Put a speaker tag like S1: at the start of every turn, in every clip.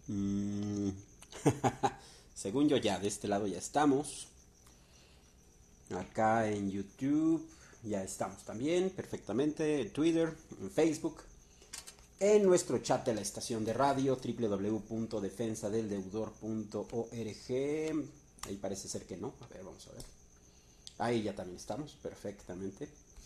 S1: Mm, Según yo ya, de este lado ya estamos. Acá en YouTube ya estamos también perfectamente. En Twitter, en Facebook. En nuestro chat de la estación de radio www.defensadeldeudor.org. Ahí parece ser que no. A ver, vamos a ver. Ahí ya también estamos, perfectamente.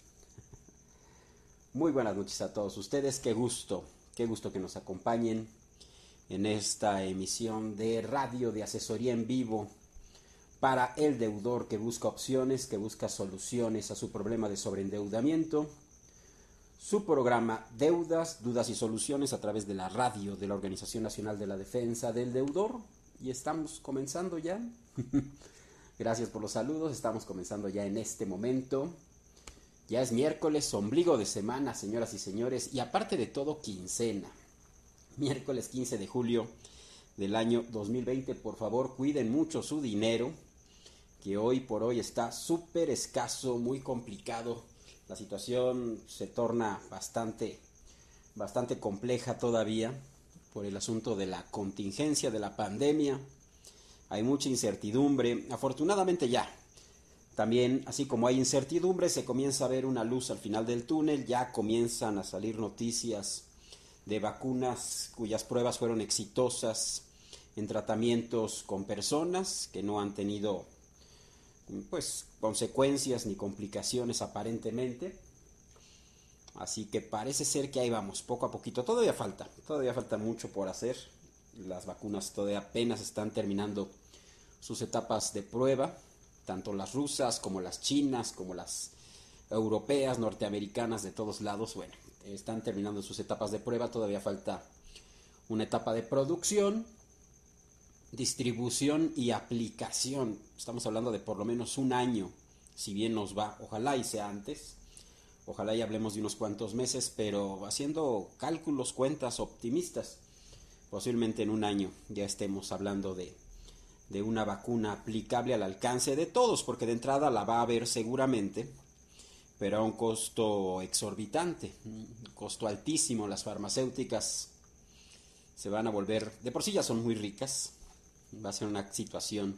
S1: Muy buenas noches a todos ustedes. Qué gusto que nos acompañen en esta emisión de radio de asesoría en vivo para el deudor que busca opciones, que busca soluciones a su problema de sobreendeudamiento. Su programa Deudas, Dudas y Soluciones a través de la radio de la Organización Nacional de la Defensa del Deudor. Y estamos comenzando ya. Gracias por los saludos. Estamos comenzando ya en este momento. Ya es miércoles, ombligo de semana, señoras y señores. Y aparte de todo, quincena. Miércoles 15 de julio del año 2020. Por favor, cuiden mucho su dinero, que hoy por hoy está súper escaso, muy complicado. La situación se torna bastante compleja todavía por el asunto de la contingencia de la pandemia. Hay mucha incertidumbre. Afortunadamente ya, también, así como hay incertidumbre, se comienza a ver una luz al final del túnel. Ya comienzan a salir noticias de vacunas cuyas pruebas fueron exitosas en tratamientos con personas que no han tenido pues consecuencias ni complicaciones aparentemente. Así que parece ser que ahí vamos, poco a poquito. Todavía falta mucho por hacer. Las vacunas todavía apenas están terminando sus etapas de prueba, tanto las rusas como las chinas, como las europeas, norteamericanas, de todos lados. Bueno, están terminando sus etapas de prueba. Todavía falta una etapa de producción, distribución y aplicación. Estamos hablando de por lo menos un año, si bien nos va. Ojalá y sea antes. Ojalá y hablemos de unos cuantos meses, pero haciendo cálculos, cuentas optimistas, posiblemente en un año ya estemos hablando de una vacuna aplicable al alcance de todos, porque de entrada la va a haber seguramente, pero a un costo exorbitante, un costo altísimo. Las farmacéuticas se van a volver, de por sí ya son muy ricas, va a ser una situación,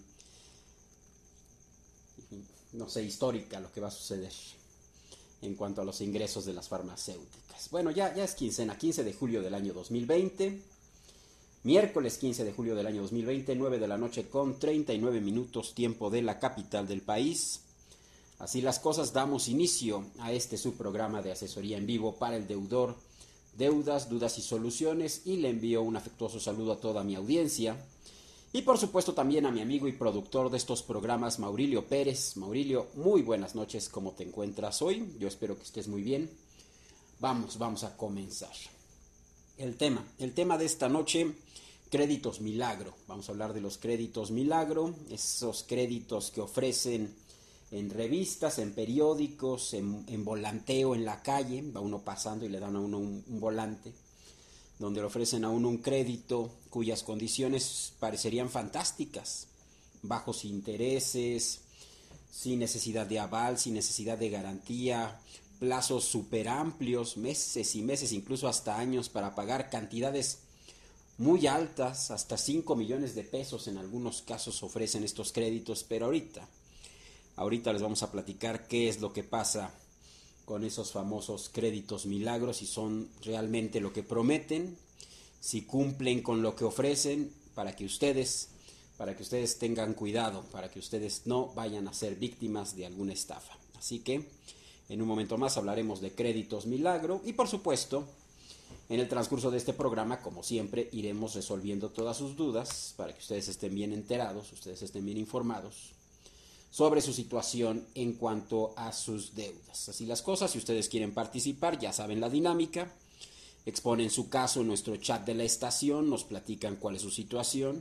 S1: no sé, histórica lo que va a suceder en cuanto a los ingresos de las farmacéuticas. Bueno, ya es quincena, 15 de julio del año 2020, miércoles 15 de julio del año 2020, 9 de la noche con 39 minutos, tiempo de la capital del país. Así las cosas, damos inicio a este subprograma de asesoría en vivo para el deudor, Deudas, Dudas y Soluciones, y le envío un afectuoso saludo a toda mi audiencia. Y por supuesto también a mi amigo y productor de estos programas, Maurilio Pérez. Maurilio, muy buenas noches, ¿cómo te encuentras hoy? Yo espero que estés muy bien. Vamos a comenzar. El tema de esta noche, créditos milagro. Vamos a hablar de los créditos milagro, esos créditos que ofrecen en revistas, en periódicos, en volanteo en la calle. Va uno pasando y le dan a uno un volante donde le ofrecen a uno un crédito cuyas condiciones parecerían fantásticas, bajos intereses, sin necesidad de aval, sin necesidad de garantía, plazos súper amplios, meses y meses, incluso hasta años, para pagar cantidades muy altas, hasta 5 millones de pesos en algunos casos ofrecen estos créditos. Pero ahorita les vamos a platicar qué es lo que pasa con esos famosos créditos milagros, si son realmente lo que prometen, si cumplen con lo que ofrecen, para que ustedes tengan cuidado, para que ustedes no vayan a ser víctimas de alguna estafa. Así que en un momento más hablaremos de créditos milagro y por supuesto en el transcurso de este programa, como siempre, iremos resolviendo todas sus dudas para que ustedes estén bien enterados, ustedes estén bien informados sobre su situación en cuanto a sus deudas. Así las cosas, si ustedes quieren participar, ya saben la dinámica, exponen su caso en nuestro chat de la estación, nos platican cuál es su situación,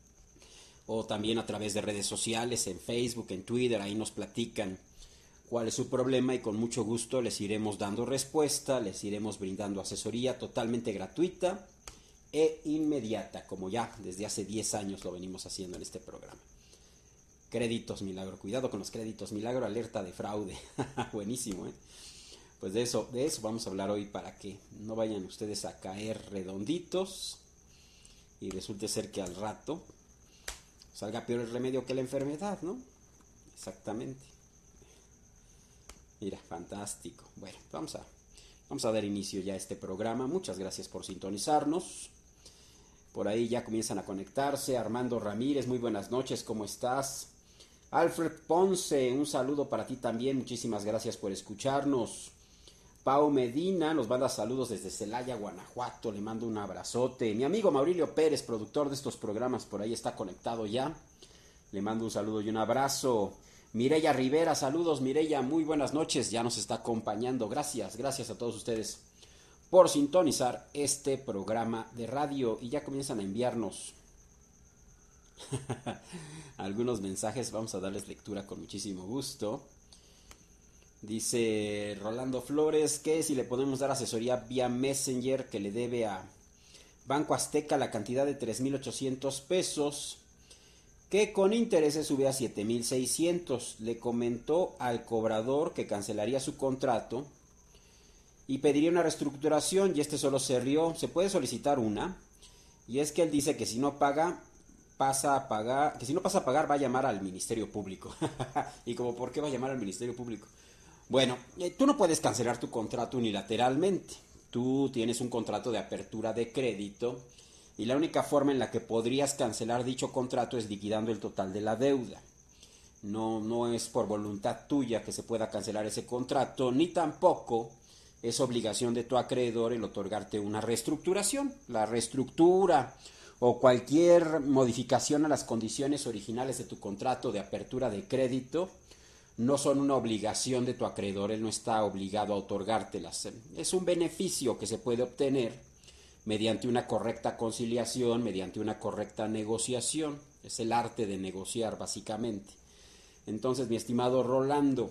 S1: o también a través de redes sociales, en Facebook, en Twitter, ahí nos platican cuál es su problema y con mucho gusto les iremos dando respuesta, les iremos brindando asesoría totalmente gratuita e inmediata, como ya desde hace 10 años lo venimos haciendo en este programa. Créditos milagro, cuidado con los créditos milagro, alerta de fraude. Buenísimo, ¿eh? Pues de eso vamos a hablar hoy, para que no vayan ustedes a caer redonditos y resulte ser que al rato salga peor el remedio que la enfermedad, ¿no? Exactamente. Mira, fantástico. Bueno, vamos a dar inicio ya a este programa. Muchas gracias por sintonizarnos. Por ahí ya comienzan a conectarse. Armando Ramírez, muy buenas noches, ¿cómo estás? Alfred Ponce, un saludo para ti también. Muchísimas gracias por escucharnos. Pau Medina nos manda saludos desde Celaya, Guanajuato. Le mando un abrazote. Mi amigo Maurilio Pérez, productor de estos programas, por ahí está conectado ya. Le mando un saludo y un abrazo. Mireya Rivera, saludos Mireya, muy buenas noches, ya nos está acompañando. Gracias a todos ustedes por sintonizar este programa de radio. Y ya comienzan a enviarnos algunos mensajes, vamos a darles lectura con muchísimo gusto. Dice Rolando Flores que si le podemos dar asesoría vía Messenger, que le debe a Banco Azteca la cantidad de 3,800 pesos, que con intereses sube a 7,600. Le comentó al cobrador que cancelaría su contrato y pediría una reestructuración, y este solo se rió. Se puede solicitar una, y es que él dice que si no pasa a pagar va a llamar al Ministerio Público. Y como, ¿por qué va a llamar al Ministerio Público? Bueno, tú no puedes cancelar tu contrato unilateralmente. Tú tienes un contrato de apertura de crédito y la única forma en la que podrías cancelar dicho contrato es liquidando el total de la deuda. No es por voluntad tuya que se pueda cancelar ese contrato, ni tampoco es obligación de tu acreedor el otorgarte una reestructuración. La reestructura o cualquier modificación a las condiciones originales de tu contrato de apertura de crédito no son una obligación de tu acreedor, él no está obligado a otorgártelas. Es un beneficio que se puede obtener mediante una correcta conciliación, mediante una correcta negociación. Es el arte de negociar, básicamente. Entonces, mi estimado Rolando,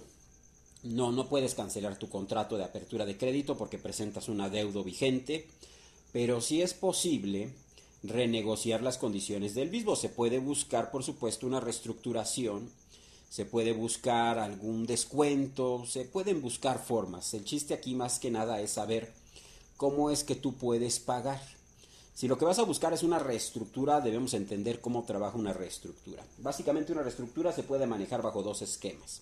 S1: no puedes cancelar tu contrato de apertura de crédito porque presentas un adeudo vigente, pero sí es posible renegociar las condiciones del mismo. Se puede buscar, por supuesto, una reestructuración, se puede buscar algún descuento, se pueden buscar formas. El chiste aquí más que nada es saber cómo es que tú puedes pagar. Si lo que vas a buscar es una reestructura, debemos entender cómo trabaja una reestructura. Básicamente una reestructura se puede manejar bajo dos esquemas.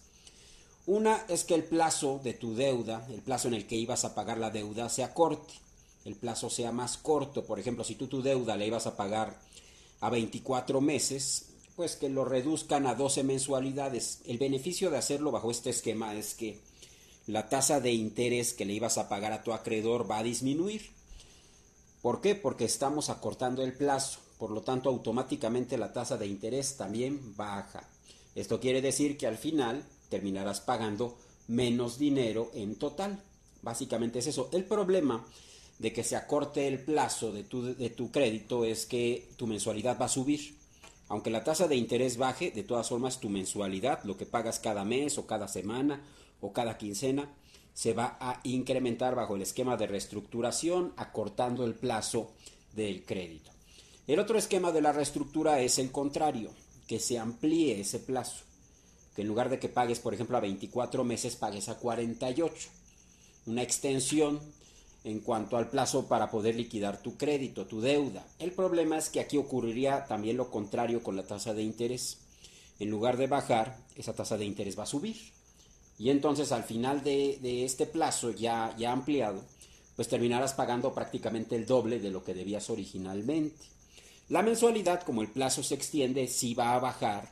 S1: Una es que el plazo de tu deuda, el plazo en el que ibas a pagar la deuda, se acorte. El plazo sea más corto. Por ejemplo, si tú tu deuda la ibas a pagar a 24 meses, pues que lo reduzcan a 12 mensualidades. El beneficio de hacerlo bajo este esquema es que la tasa de interés que le ibas a pagar a tu acreedor va a disminuir. ¿Por qué? Porque estamos acortando el plazo. Por lo tanto, automáticamente la tasa de interés también baja. Esto quiere decir que al final terminarás pagando menos dinero en total. Básicamente es eso. El problema de que se acorte el plazo de tu crédito es que tu mensualidad va a subir. Aunque la tasa de interés baje, de todas formas tu mensualidad, lo que pagas cada mes o cada semana o cada quincena, se va a incrementar bajo el esquema de reestructuración, acortando el plazo del crédito. El otro esquema de la reestructura es el contrario, que se amplíe ese plazo, que en lugar de que pagues, por ejemplo, a 24 meses, pagues a 48. Una extensión en cuanto al plazo para poder liquidar tu crédito, tu deuda. El problema es que aquí ocurriría también lo contrario con la tasa de interés. En lugar de bajar, esa tasa de interés va a subir. Y entonces al final de este plazo ya ampliado, pues terminarás pagando prácticamente el doble de lo que debías originalmente. La mensualidad, como el plazo se extiende, sí va a bajar,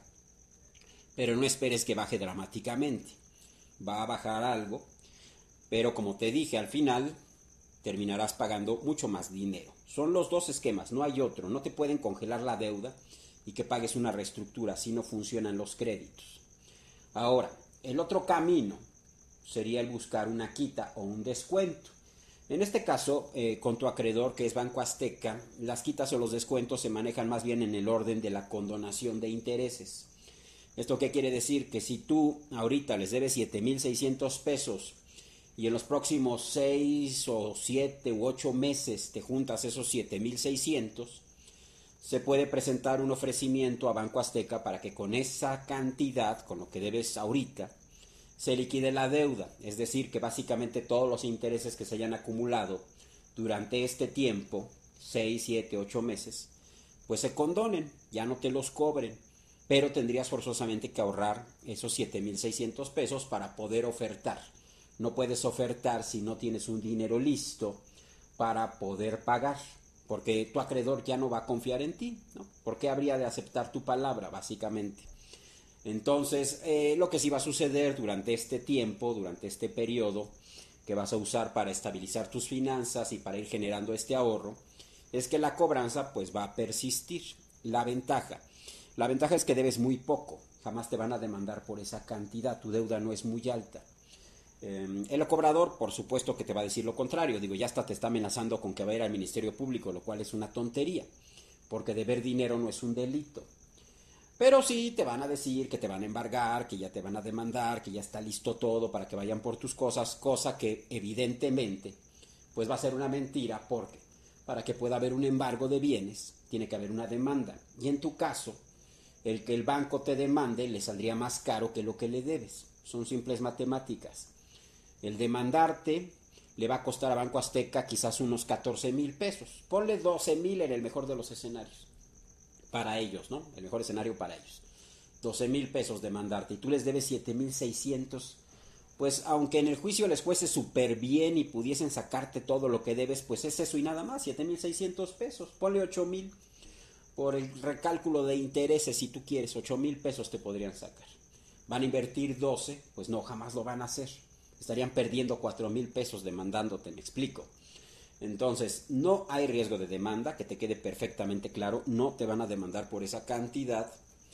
S1: pero no esperes que baje dramáticamente. Va a bajar algo, pero como te dije, al final terminarás pagando mucho más dinero. Son los dos esquemas, no hay otro. No te pueden congelar la deuda y que pagues una reestructura, así no funcionan los créditos. Ahora, el otro camino sería el buscar una quita o un descuento. En este caso, con tu acreedor, que es Banco Azteca, las quitas o los descuentos se manejan más bien en el orden de la condonación de intereses. ¿Esto qué quiere decir? Que si tú ahorita les debes 7,600 pesos y en los próximos 6 o 7 u 8 meses te juntas esos 7,600, se puede presentar un ofrecimiento a Banco Azteca para que con esa cantidad, con lo que debes ahorita, se liquide la deuda. Es decir, que básicamente todos los intereses que se hayan acumulado durante este tiempo, 6, 7, 8 meses, pues se condonen, ya no te los cobren, pero tendrías forzosamente que ahorrar esos 7,600 pesos para poder ofertar. No puedes ofertar si no tienes un dinero listo para poder pagar, porque tu acreedor ya no va a confiar en ti, ¿no? ¿Por qué habría de aceptar tu palabra, básicamente? Entonces, lo que sí va a suceder durante este tiempo, durante este periodo que vas a usar para estabilizar tus finanzas y para ir generando este ahorro, es que la cobranza pues va a persistir. La ventaja es que debes muy poco, jamás te van a demandar por esa cantidad, tu deuda no es muy alta. El cobrador, por supuesto que te va a decir lo contrario, digo, ya hasta te está amenazando con que va a ir al Ministerio Público, lo cual es una tontería, porque deber dinero no es un delito. Pero sí te van a decir que te van a embargar, que ya te van a demandar, que ya está listo todo para que vayan por tus cosas, cosa que evidentemente pues va a ser una mentira, porque para que pueda haber un embargo de bienes tiene que haber una demanda, y en tu caso el que el banco te demande le saldría más caro que lo que le debes. Son simples matemáticas. El demandarte le va a costar a Banco Azteca quizás unos 14,000 pesos. Ponle 12,000 en el mejor de los escenarios. Para ellos, ¿no? El mejor escenario para ellos. 12,000 pesos demandarte y tú les debes 7,600. Pues aunque en el juicio les fuese súper bien y pudiesen sacarte todo lo que debes, pues es eso y nada más, 7,600 pesos. Ponle 8,000 por el recálculo de intereses si tú quieres, 8,000 pesos te podrían sacar. Van a invertir 12, pues no, jamás lo van a hacer. Estarían perdiendo 4,000 pesos demandándote, me explico. Entonces, no hay riesgo de demanda, que te quede perfectamente claro, no te van a demandar por esa cantidad,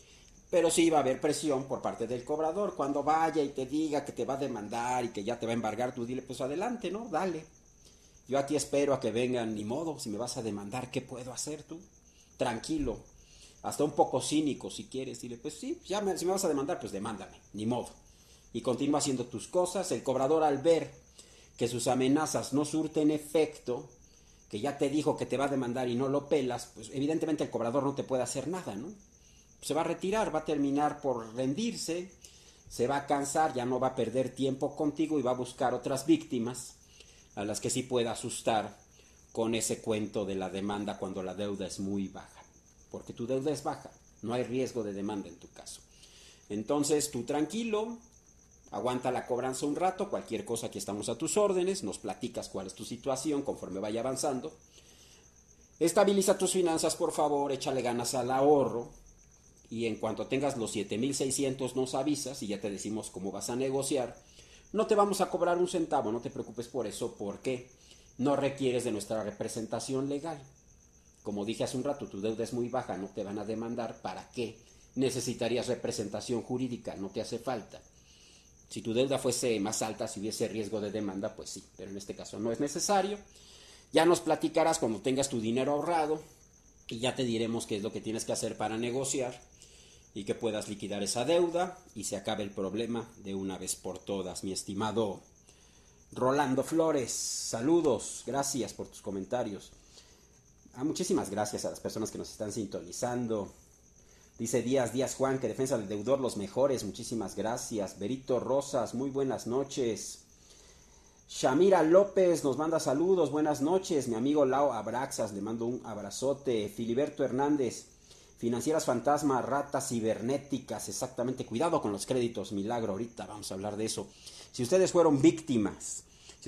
S1: pero sí va a haber presión por parte del cobrador. Cuando vaya y te diga que te va a demandar y que ya te va a embargar, tú dile, pues adelante, ¿no? Dale. Yo aquí espero a que vengan, ni modo, si me vas a demandar, ¿qué puedo hacer tú? Tranquilo, hasta un poco cínico si quieres, dile, pues sí, si me vas a demandar, pues demándame, ni modo. Y continúa haciendo tus cosas. El cobrador, al ver que sus amenazas no surten efecto, que ya te dijo que te va a demandar y no lo pelas, pues evidentemente el cobrador no te puede hacer nada, ¿no? Se va a retirar, va a terminar por rendirse, se va a cansar, ya no va a perder tiempo contigo y va a buscar otras víctimas a las que sí pueda asustar con ese cuento de la demanda cuando la deuda es muy baja, porque tu deuda es baja, no hay riesgo de demanda en tu caso. Entonces tú tranquilo, aguanta la cobranza un rato, cualquier cosa aquí estamos a tus órdenes, nos platicas cuál es tu situación conforme vaya avanzando. Estabiliza tus finanzas, por favor, échale ganas al ahorro y en cuanto tengas los 7,600 nos avisas y ya te decimos cómo vas a negociar. No te vamos a cobrar un centavo, no te preocupes por eso, porque no requieres de nuestra representación legal. Como dije hace un rato, tu deuda es muy baja, no te van a demandar. ¿Para qué necesitarías representación jurídica? No te hace falta. Si tu deuda fuese más alta, si hubiese riesgo de demanda, pues sí, pero en este caso no es necesario. Ya nos platicarás cuando tengas tu dinero ahorrado y ya te diremos qué es lo que tienes que hacer para negociar y que puedas liquidar esa deuda y se acabe el problema de una vez por todas, mi estimado Rolando Flores. Saludos, gracias por tus comentarios. Muchísimas gracias a las personas que nos están sintonizando. Dice Díaz Juan, que Defensa del Deudor, los mejores, muchísimas gracias. Berito Rosas, muy buenas noches. Shamira López nos manda saludos, buenas noches. Mi amigo Lau Abraxas, le mando un abrazote. Filiberto Hernández, financieras fantasma, ratas cibernéticas, exactamente, cuidado con los créditos milagro, ahorita vamos a hablar de eso. Si ustedes fueron víctimas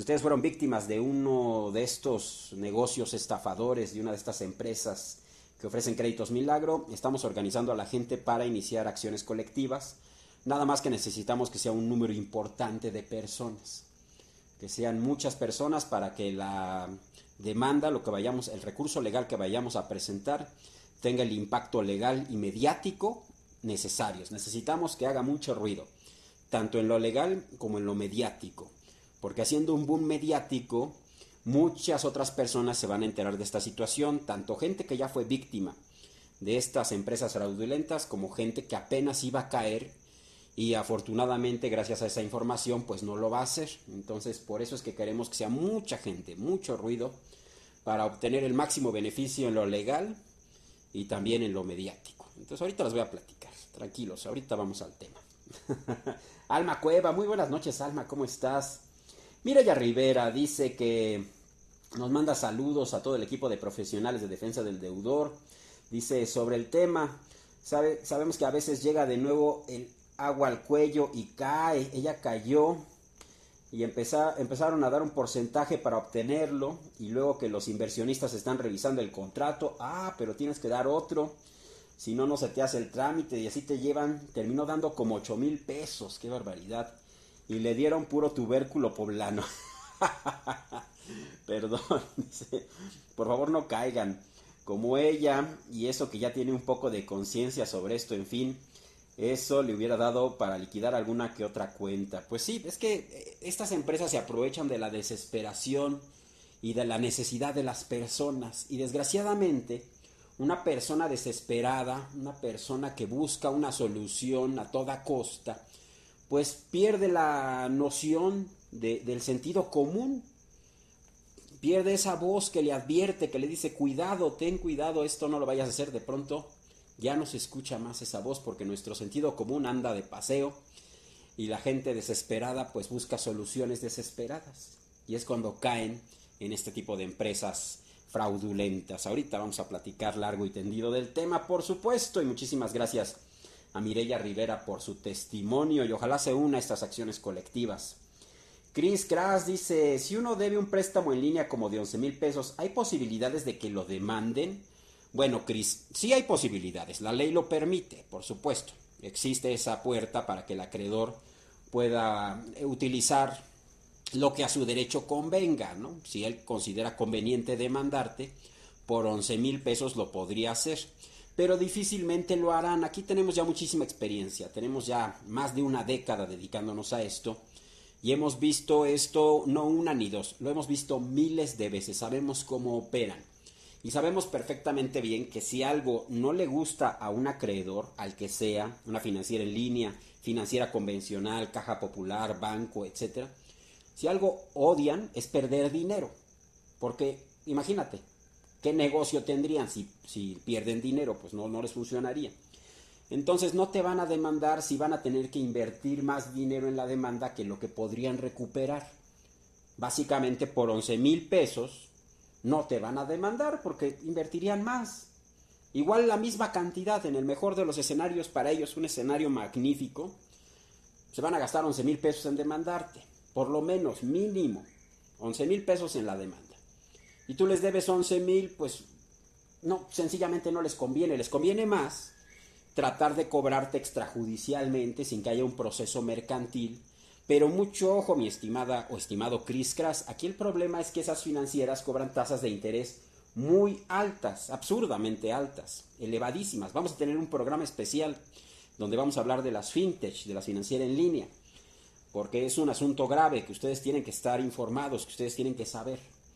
S1: de uno de estos negocios estafadores, de una de estas empresas que ofrecen créditos milagro, estamos organizando a la gente para iniciar acciones colectivas. Nada más que necesitamos que sea un número importante de personas, que sean muchas personas para que la demanda, el recurso legal que vayamos a presentar, tenga el impacto legal y mediático necesarios. Necesitamos que haga mucho ruido, tanto en lo legal como en lo mediático, porque haciendo un boom mediático, muchas otras personas se van a enterar de esta situación, tanto gente que ya fue víctima de estas empresas fraudulentas como gente que apenas iba a caer y afortunadamente gracias a esa información pues no lo va a hacer. Entonces por eso es que queremos que sea mucha gente, mucho ruido, para obtener el máximo beneficio en lo legal y también en lo mediático. Entonces ahorita les voy a platicar, tranquilos, ahorita vamos al tema. Alma Cueva, muy buenas noches Alma, ¿cómo estás? Mireya Rivera dice que nos manda saludos a todo el equipo de profesionales de defensa del deudor, Dice, sobre el tema, sabemos que a veces llega de nuevo el agua al cuello y cae. Ella cayó y empezaron a dar un porcentaje para obtenerlo, y luego que los inversionistas están revisando el contrato, pero tienes que dar otro, si no, no se te hace el trámite, y así terminó dando como 8,000 pesos, qué barbaridad, y le dieron puro tubérculo poblano. Perdón, dice, por favor no caigan como ella, y eso que ya tiene un poco de conciencia sobre esto, en fin, eso le hubiera dado para liquidar alguna que otra cuenta. Pues sí, es que estas empresas se aprovechan de la desesperación y de la necesidad de las personas, y desgraciadamente una persona desesperada, una persona que busca una solución a toda costa, pues pierde la noción del sentido común, pierde esa voz que le advierte, que le dice, cuidado, ten cuidado, esto no lo vayas a hacer. De pronto ya no se escucha más esa voz, porque nuestro sentido común anda de paseo, y la gente desesperada pues busca soluciones desesperadas, y es cuando caen en este tipo de empresas fraudulentas. Ahorita vamos a platicar largo y tendido del tema, por supuesto, y muchísimas gracias a Mireya Rivera por su testimonio, y ojalá se una a estas acciones colectivas. Chris Crash dice, si uno debe un préstamo en línea como de 11,000 pesos, ¿hay posibilidades de que lo demanden? Bueno, Chris, sí hay posibilidades, la ley lo permite, por supuesto. Existe esa puerta para que el acreedor pueda utilizar lo que a su derecho convenga, ¿no? Si él considera conveniente demandarte, por 11,000 pesos lo podría hacer, pero difícilmente lo harán. Aquí tenemos ya muchísima experiencia, tenemos ya más de una década dedicándonos a esto, y hemos visto esto no una ni dos, lo hemos visto miles de veces, sabemos cómo operan. Y sabemos perfectamente bien que si algo no le gusta a un acreedor, al que sea, una financiera en línea, financiera convencional, caja popular, banco, etc., si algo odian es perder dinero. Porque imagínate, ¿qué negocio tendrían si pierden dinero? Pues no les funcionaría. Entonces no te van a demandar si van a tener que invertir más dinero en la demanda que lo que podrían recuperar. Básicamente por 11,000 pesos no te van a demandar porque invertirían más. Igual la misma cantidad, en el mejor de los escenarios para ellos, un escenario magnífico, se van a gastar 11,000 pesos en demandarte. Por lo menos, mínimo, 11,000 pesos en la demanda. Y tú les debes 11,000, pues no, sencillamente no les conviene más tratar de cobrarte extrajudicialmente sin que haya un proceso mercantil. Pero mucho ojo, mi estimada o estimado Chris Crash, aquí el problema es que esas financieras cobran tasas de interés muy altas, absurdamente altas, elevadísimas. Vamos a tener un programa especial donde vamos a hablar de las fintech, de las financieras en línea, porque es un asunto grave que ustedes tienen que estar informados, que ustedes tienen que saber.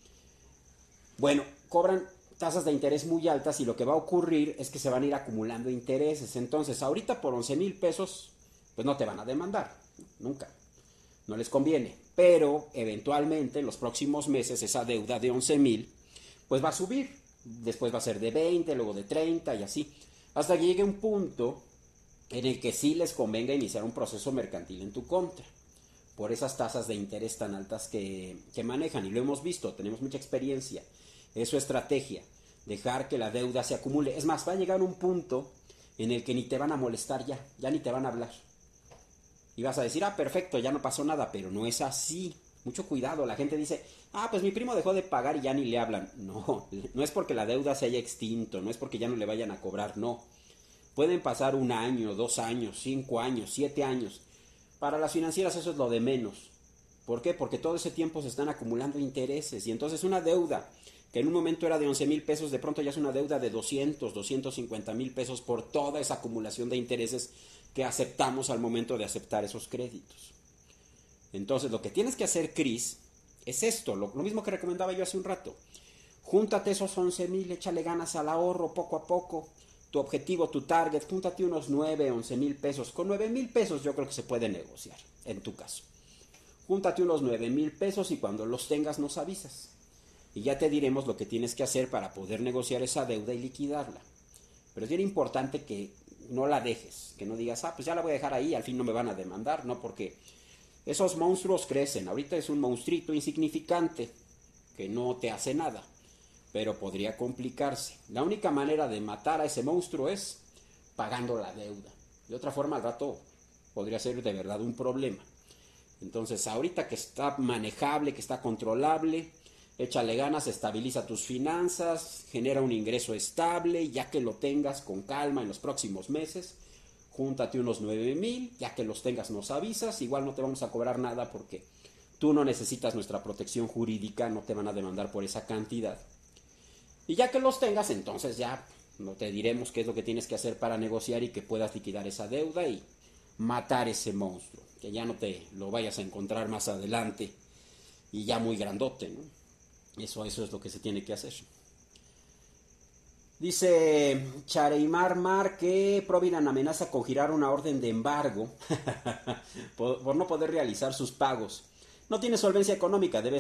S1: Bueno, cobran tasas de interés muy altas, y lo que va a ocurrir es que se van a ir acumulando intereses. Entonces, ahorita por 11,000 pesos, pues no te van a demandar, nunca. No les conviene, pero eventualmente en los próximos meses esa deuda de 11,000 pues va a subir, después va a ser de 20, luego de 30 y así, hasta que llegue un punto en el que sí les convenga iniciar un proceso mercantil en tu contra, por esas tasas de interés tan altas que manejan, y lo hemos visto, tenemos mucha experiencia. Es su estrategia, dejar que la deuda se acumule. Es más, va a llegar un punto en el que ni te van a molestar ya ni te van a hablar. Y vas a decir, perfecto, ya no pasó nada, pero no es así. Mucho cuidado, la gente dice, pues mi primo dejó de pagar y ya ni le hablan. No es porque la deuda se haya extinto, no es porque ya no le vayan a cobrar, no. Pueden pasar 1 año, 2 años, 5 años, 7 años. Para las financieras eso es lo de menos. ¿Por qué? Porque todo ese tiempo se están acumulando intereses, y entonces una deuda que en un momento era de 11,000 pesos, de pronto ya es una deuda de 250,000 pesos por toda esa acumulación de intereses que aceptamos al momento de aceptar esos créditos. Entonces lo que tienes que hacer, Chris, es esto, lo mismo que recomendaba yo hace un rato. Júntate esos 11,000, échale ganas al ahorro poco a poco. Tu objetivo, tu target, júntate unos 9, 11,000 pesos. Con 9,000 pesos yo creo que se puede negociar, en tu caso. Júntate unos 9,000 pesos, y cuando los tengas nos avisas. Y ya te diremos lo que tienes que hacer para poder negociar esa deuda y liquidarla. Pero es bien importante que no la dejes, que no digas, pues ya la voy a dejar ahí, al fin no me van a demandar, no, porque esos monstruos crecen. Ahorita es un monstruito insignificante que no te hace nada, pero podría complicarse. La única manera de matar a ese monstruo es pagando la deuda. De otra forma, al rato podría ser de verdad un problema. Entonces, ahorita que está manejable, que está controlable, échale ganas, estabiliza tus finanzas, genera un ingreso estable, ya que lo tengas con calma en los próximos meses, júntate unos 9,000, ya que los tengas nos avisas, igual no te vamos a cobrar nada porque tú no necesitas nuestra protección jurídica, no te van a demandar por esa cantidad. Y ya que los tengas, entonces ya no te diremos qué es lo que tienes que hacer para negociar y que puedas liquidar esa deuda y matar ese monstruo, que ya no te lo vayas a encontrar más adelante y ya muy grandote, ¿no? Eso es lo que se tiene que hacer. Dice Chareimar Mar que Providan amenaza con girar una orden de embargo por no poder realizar sus pagos. No tiene solvencia económica, debe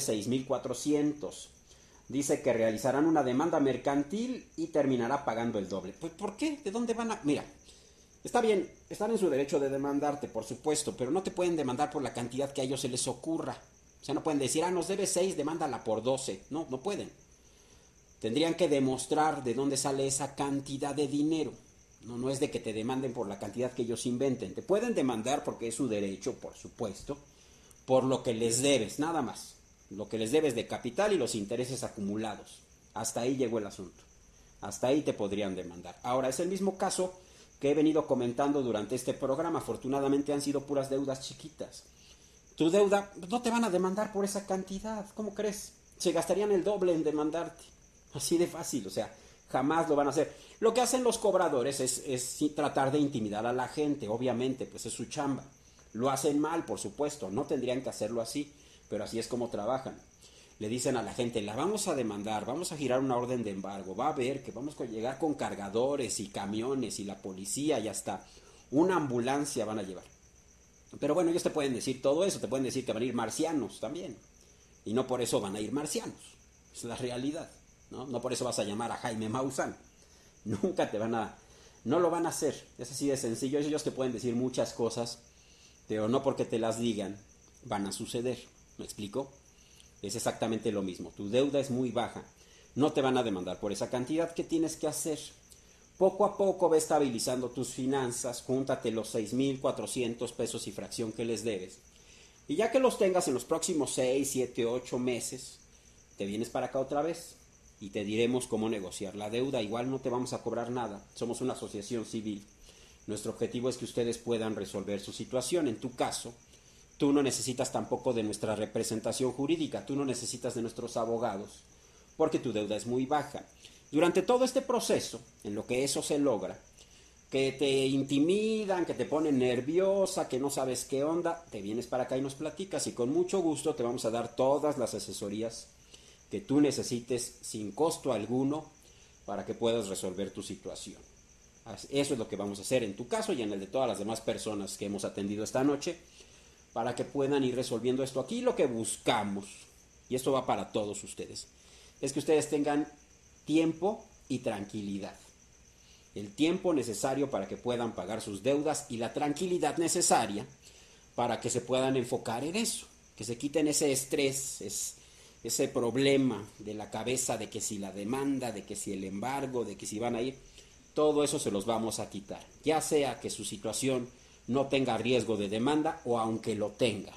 S1: 6,400. Dice que realizarán una demanda mercantil y terminará pagando el doble. Pues ¿por qué? ¿De dónde van a...? Mira, está bien, están en su derecho de demandarte, por supuesto, pero no te pueden demandar por la cantidad que a ellos se les ocurra. O sea, no pueden decir, nos debes 6, demándala por 12. No, no pueden. Tendrían que demostrar de dónde sale esa cantidad de dinero. No es de que te demanden por la cantidad que ellos inventen. Te pueden demandar porque es su derecho, por supuesto, por lo que les debes, nada más. Lo que les debes de capital y los intereses acumulados. Hasta ahí llegó el asunto. Hasta ahí te podrían demandar. Ahora, es el mismo caso que he venido comentando durante este programa. Afortunadamente han sido puras deudas chiquitas. Tu deuda, no te van a demandar por esa cantidad. ¿Cómo crees? Se gastarían el doble en demandarte. Así de fácil, o sea, jamás lo van a hacer. Lo que hacen los cobradores es tratar de intimidar a la gente, obviamente, pues es su chamba. Lo hacen mal, por supuesto, no tendrían que hacerlo así, pero así es como trabajan. Le dicen a la gente, la vamos a demandar, vamos a girar una orden de embargo, va a ver que vamos a llegar con cargadores y camiones y la policía y hasta una ambulancia van a llevar. Pero bueno, ellos te pueden decir todo eso, te pueden decir que van a ir marcianos también. Y no por eso van a ir marcianos, es la realidad. No por eso vas a llamar a Jaime Maussan. Nunca no lo van a hacer. Es así de sencillo. Ellos te pueden decir muchas cosas, pero no porque te las digan van a suceder. ¿Me explico? Es exactamente lo mismo. Tu deuda es muy baja. No te van a demandar por esa cantidad. ¿Qué tienes que hacer? Poco a poco ve estabilizando tus finanzas. Júntate los 6,400 pesos y fracción que les debes. Y ya que los tengas en los próximos 6, 7, 8 meses, te vienes para acá otra vez. Y te diremos cómo negociar la deuda. Igual no te vamos a cobrar nada. Somos una asociación civil. Nuestro objetivo es que ustedes puedan resolver su situación. En tu caso, tú no necesitas tampoco de nuestra representación jurídica. Tú no necesitas de nuestros abogados porque tu deuda es muy baja. Durante todo este proceso, en lo que eso se logra, que te intimidan, que te ponen nerviosa, que no sabes qué onda, te vienes para acá y nos platicas y con mucho gusto te vamos a dar todas las asesorías que tú necesites sin costo alguno para que puedas resolver tu situación. Eso es lo que vamos a hacer en tu caso y en el de todas las demás personas que hemos atendido esta noche para que puedan ir resolviendo esto. Aquí lo que buscamos, y esto va para todos ustedes, es que ustedes tengan tiempo y tranquilidad. El tiempo necesario para que puedan pagar sus deudas y la tranquilidad necesaria para que se puedan enfocar en eso, que se quiten ese estrés, ese problema de la cabeza de que si la demanda, de que si el embargo, de que si van a ir, todo eso se los vamos a quitar. Ya sea que su situación no tenga riesgo de demanda o aunque lo tenga.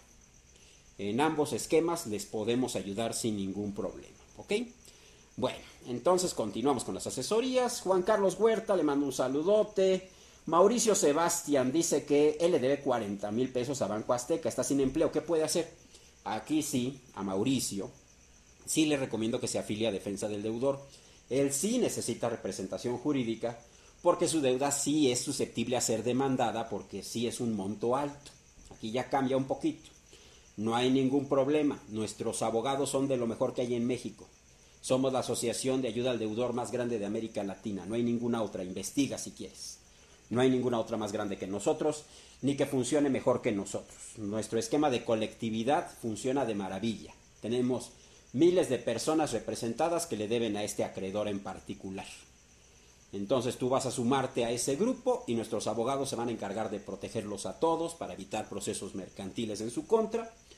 S1: En ambos esquemas les podemos ayudar sin ningún problema, ¿ok? Bueno, entonces continuamos con las asesorías. Juan Carlos Huerta le mando un saludote. Mauricio Sebastián dice que él le debe 40,000 pesos a Banco Azteca, está sin empleo, ¿qué puede hacer? Aquí sí, a Mauricio, sí le recomiendo que se afilie a Defensa del Deudor. Él sí necesita representación jurídica porque su deuda sí es susceptible a ser demandada porque sí es un monto alto. Aquí ya cambia un poquito. No hay ningún problema. Nuestros abogados son de lo mejor que hay en México. Somos la asociación de ayuda al deudor más grande de América Latina. No hay ninguna otra. Investiga si quieres. No hay ninguna otra más grande que nosotros, ni que funcione mejor que nosotros. Nuestro esquema de colectividad funciona de maravilla. Tenemos miles de personas representadas que le deben a este acreedor en particular. Entonces tú vas a sumarte a ese grupo y nuestros abogados se van a encargar de protegerlos a todos para evitar procesos mercantiles en su contra.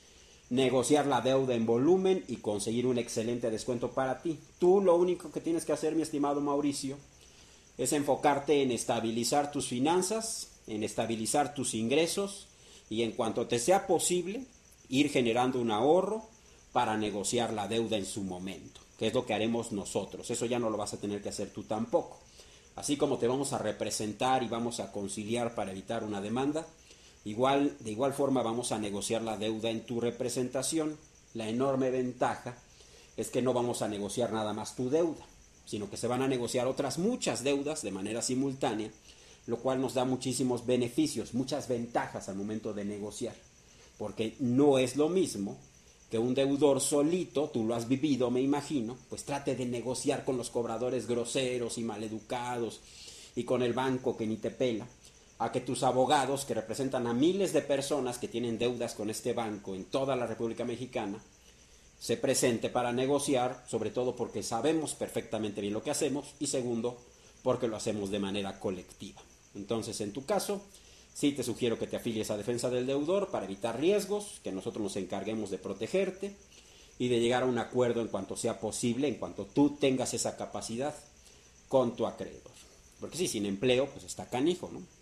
S1: negociar la deuda en volumen y conseguir un excelente descuento para ti. Tú lo único que tienes que hacer, mi estimado Mauricio, es enfocarte en estabilizar tus finanzas, en estabilizar tus ingresos y en cuanto te sea posible, ir generando un ahorro para negociar la deuda en su momento, que es lo que haremos nosotros. Eso ya no lo vas a tener que hacer tú tampoco. Así como te vamos a representar y vamos a conciliar para evitar una demanda, de igual forma vamos a negociar la deuda en tu representación. La enorme ventaja es que no vamos a negociar nada más tu deuda, sino que se van a negociar otras muchas deudas de manera simultánea, lo cual nos da muchísimos beneficios, muchas ventajas al momento de negociar, porque no es lo mismo que un deudor solito, tú lo has vivido, me imagino, pues trate de negociar con los cobradores groseros y maleducados y con el banco que ni te pela, a que tus abogados, que representan a miles de personas que tienen deudas con este banco en toda la República Mexicana, se presente para negociar, sobre todo porque sabemos perfectamente bien lo que hacemos y segundo, porque lo hacemos de manera colectiva. Entonces, en tu caso, sí te sugiero que te afilies a Defensa del Deudor para evitar riesgos, que nosotros nos encarguemos de protegerte y de llegar a un acuerdo en cuanto sea posible, en cuanto tú tengas esa capacidad con tu acreedor. Porque sí, sin empleo, pues está canijo, ¿no?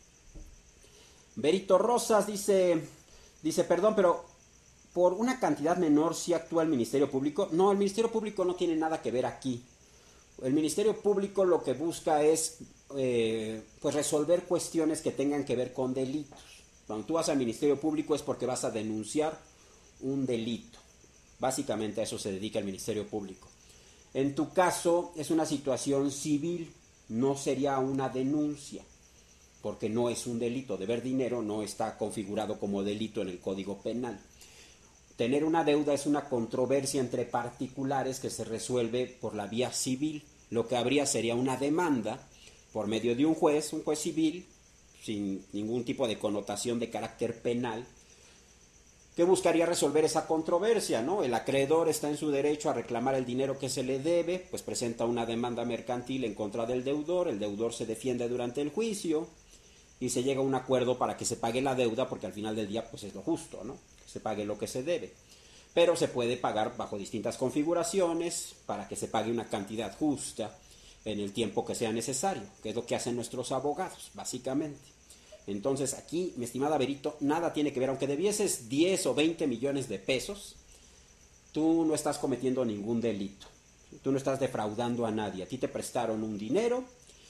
S1: Berito Rosas dice, perdón, pero por una cantidad menor sí actúa el Ministerio Público. No, el Ministerio Público no tiene nada que ver aquí. El Ministerio Público lo que busca es pues resolver cuestiones que tengan que ver con delitos. Cuando tú vas al Ministerio Público es porque vas a denunciar un delito. Básicamente a eso se dedica el Ministerio Público. En tu caso es una situación civil, no sería una denuncia, porque no es un delito. Deber dinero no está configurado como delito en el Código Penal. Tener una deuda es una controversia entre particulares que se resuelve por la vía civil. Lo que habría sería una demanda por medio de un juez civil, sin ningún tipo de connotación de carácter penal, que buscaría resolver esa controversia, ¿no? El acreedor está en su derecho a reclamar el dinero que se le debe, pues presenta una demanda mercantil en contra del deudor, el deudor se defiende durante el juicio y se llega a un acuerdo para que se pague la deuda, porque al final del día pues es lo justo, ¿no? Que se pague lo que se debe. Pero se puede pagar bajo distintas configuraciones para que se pague una cantidad justa en el tiempo que sea necesario, que es lo que hacen nuestros abogados, básicamente. Entonces aquí, mi estimada Berito, nada tiene que ver, aunque debieses 10 o 20 millones de pesos, tú no estás cometiendo ningún delito, tú no estás defraudando a nadie, a ti te prestaron un dinero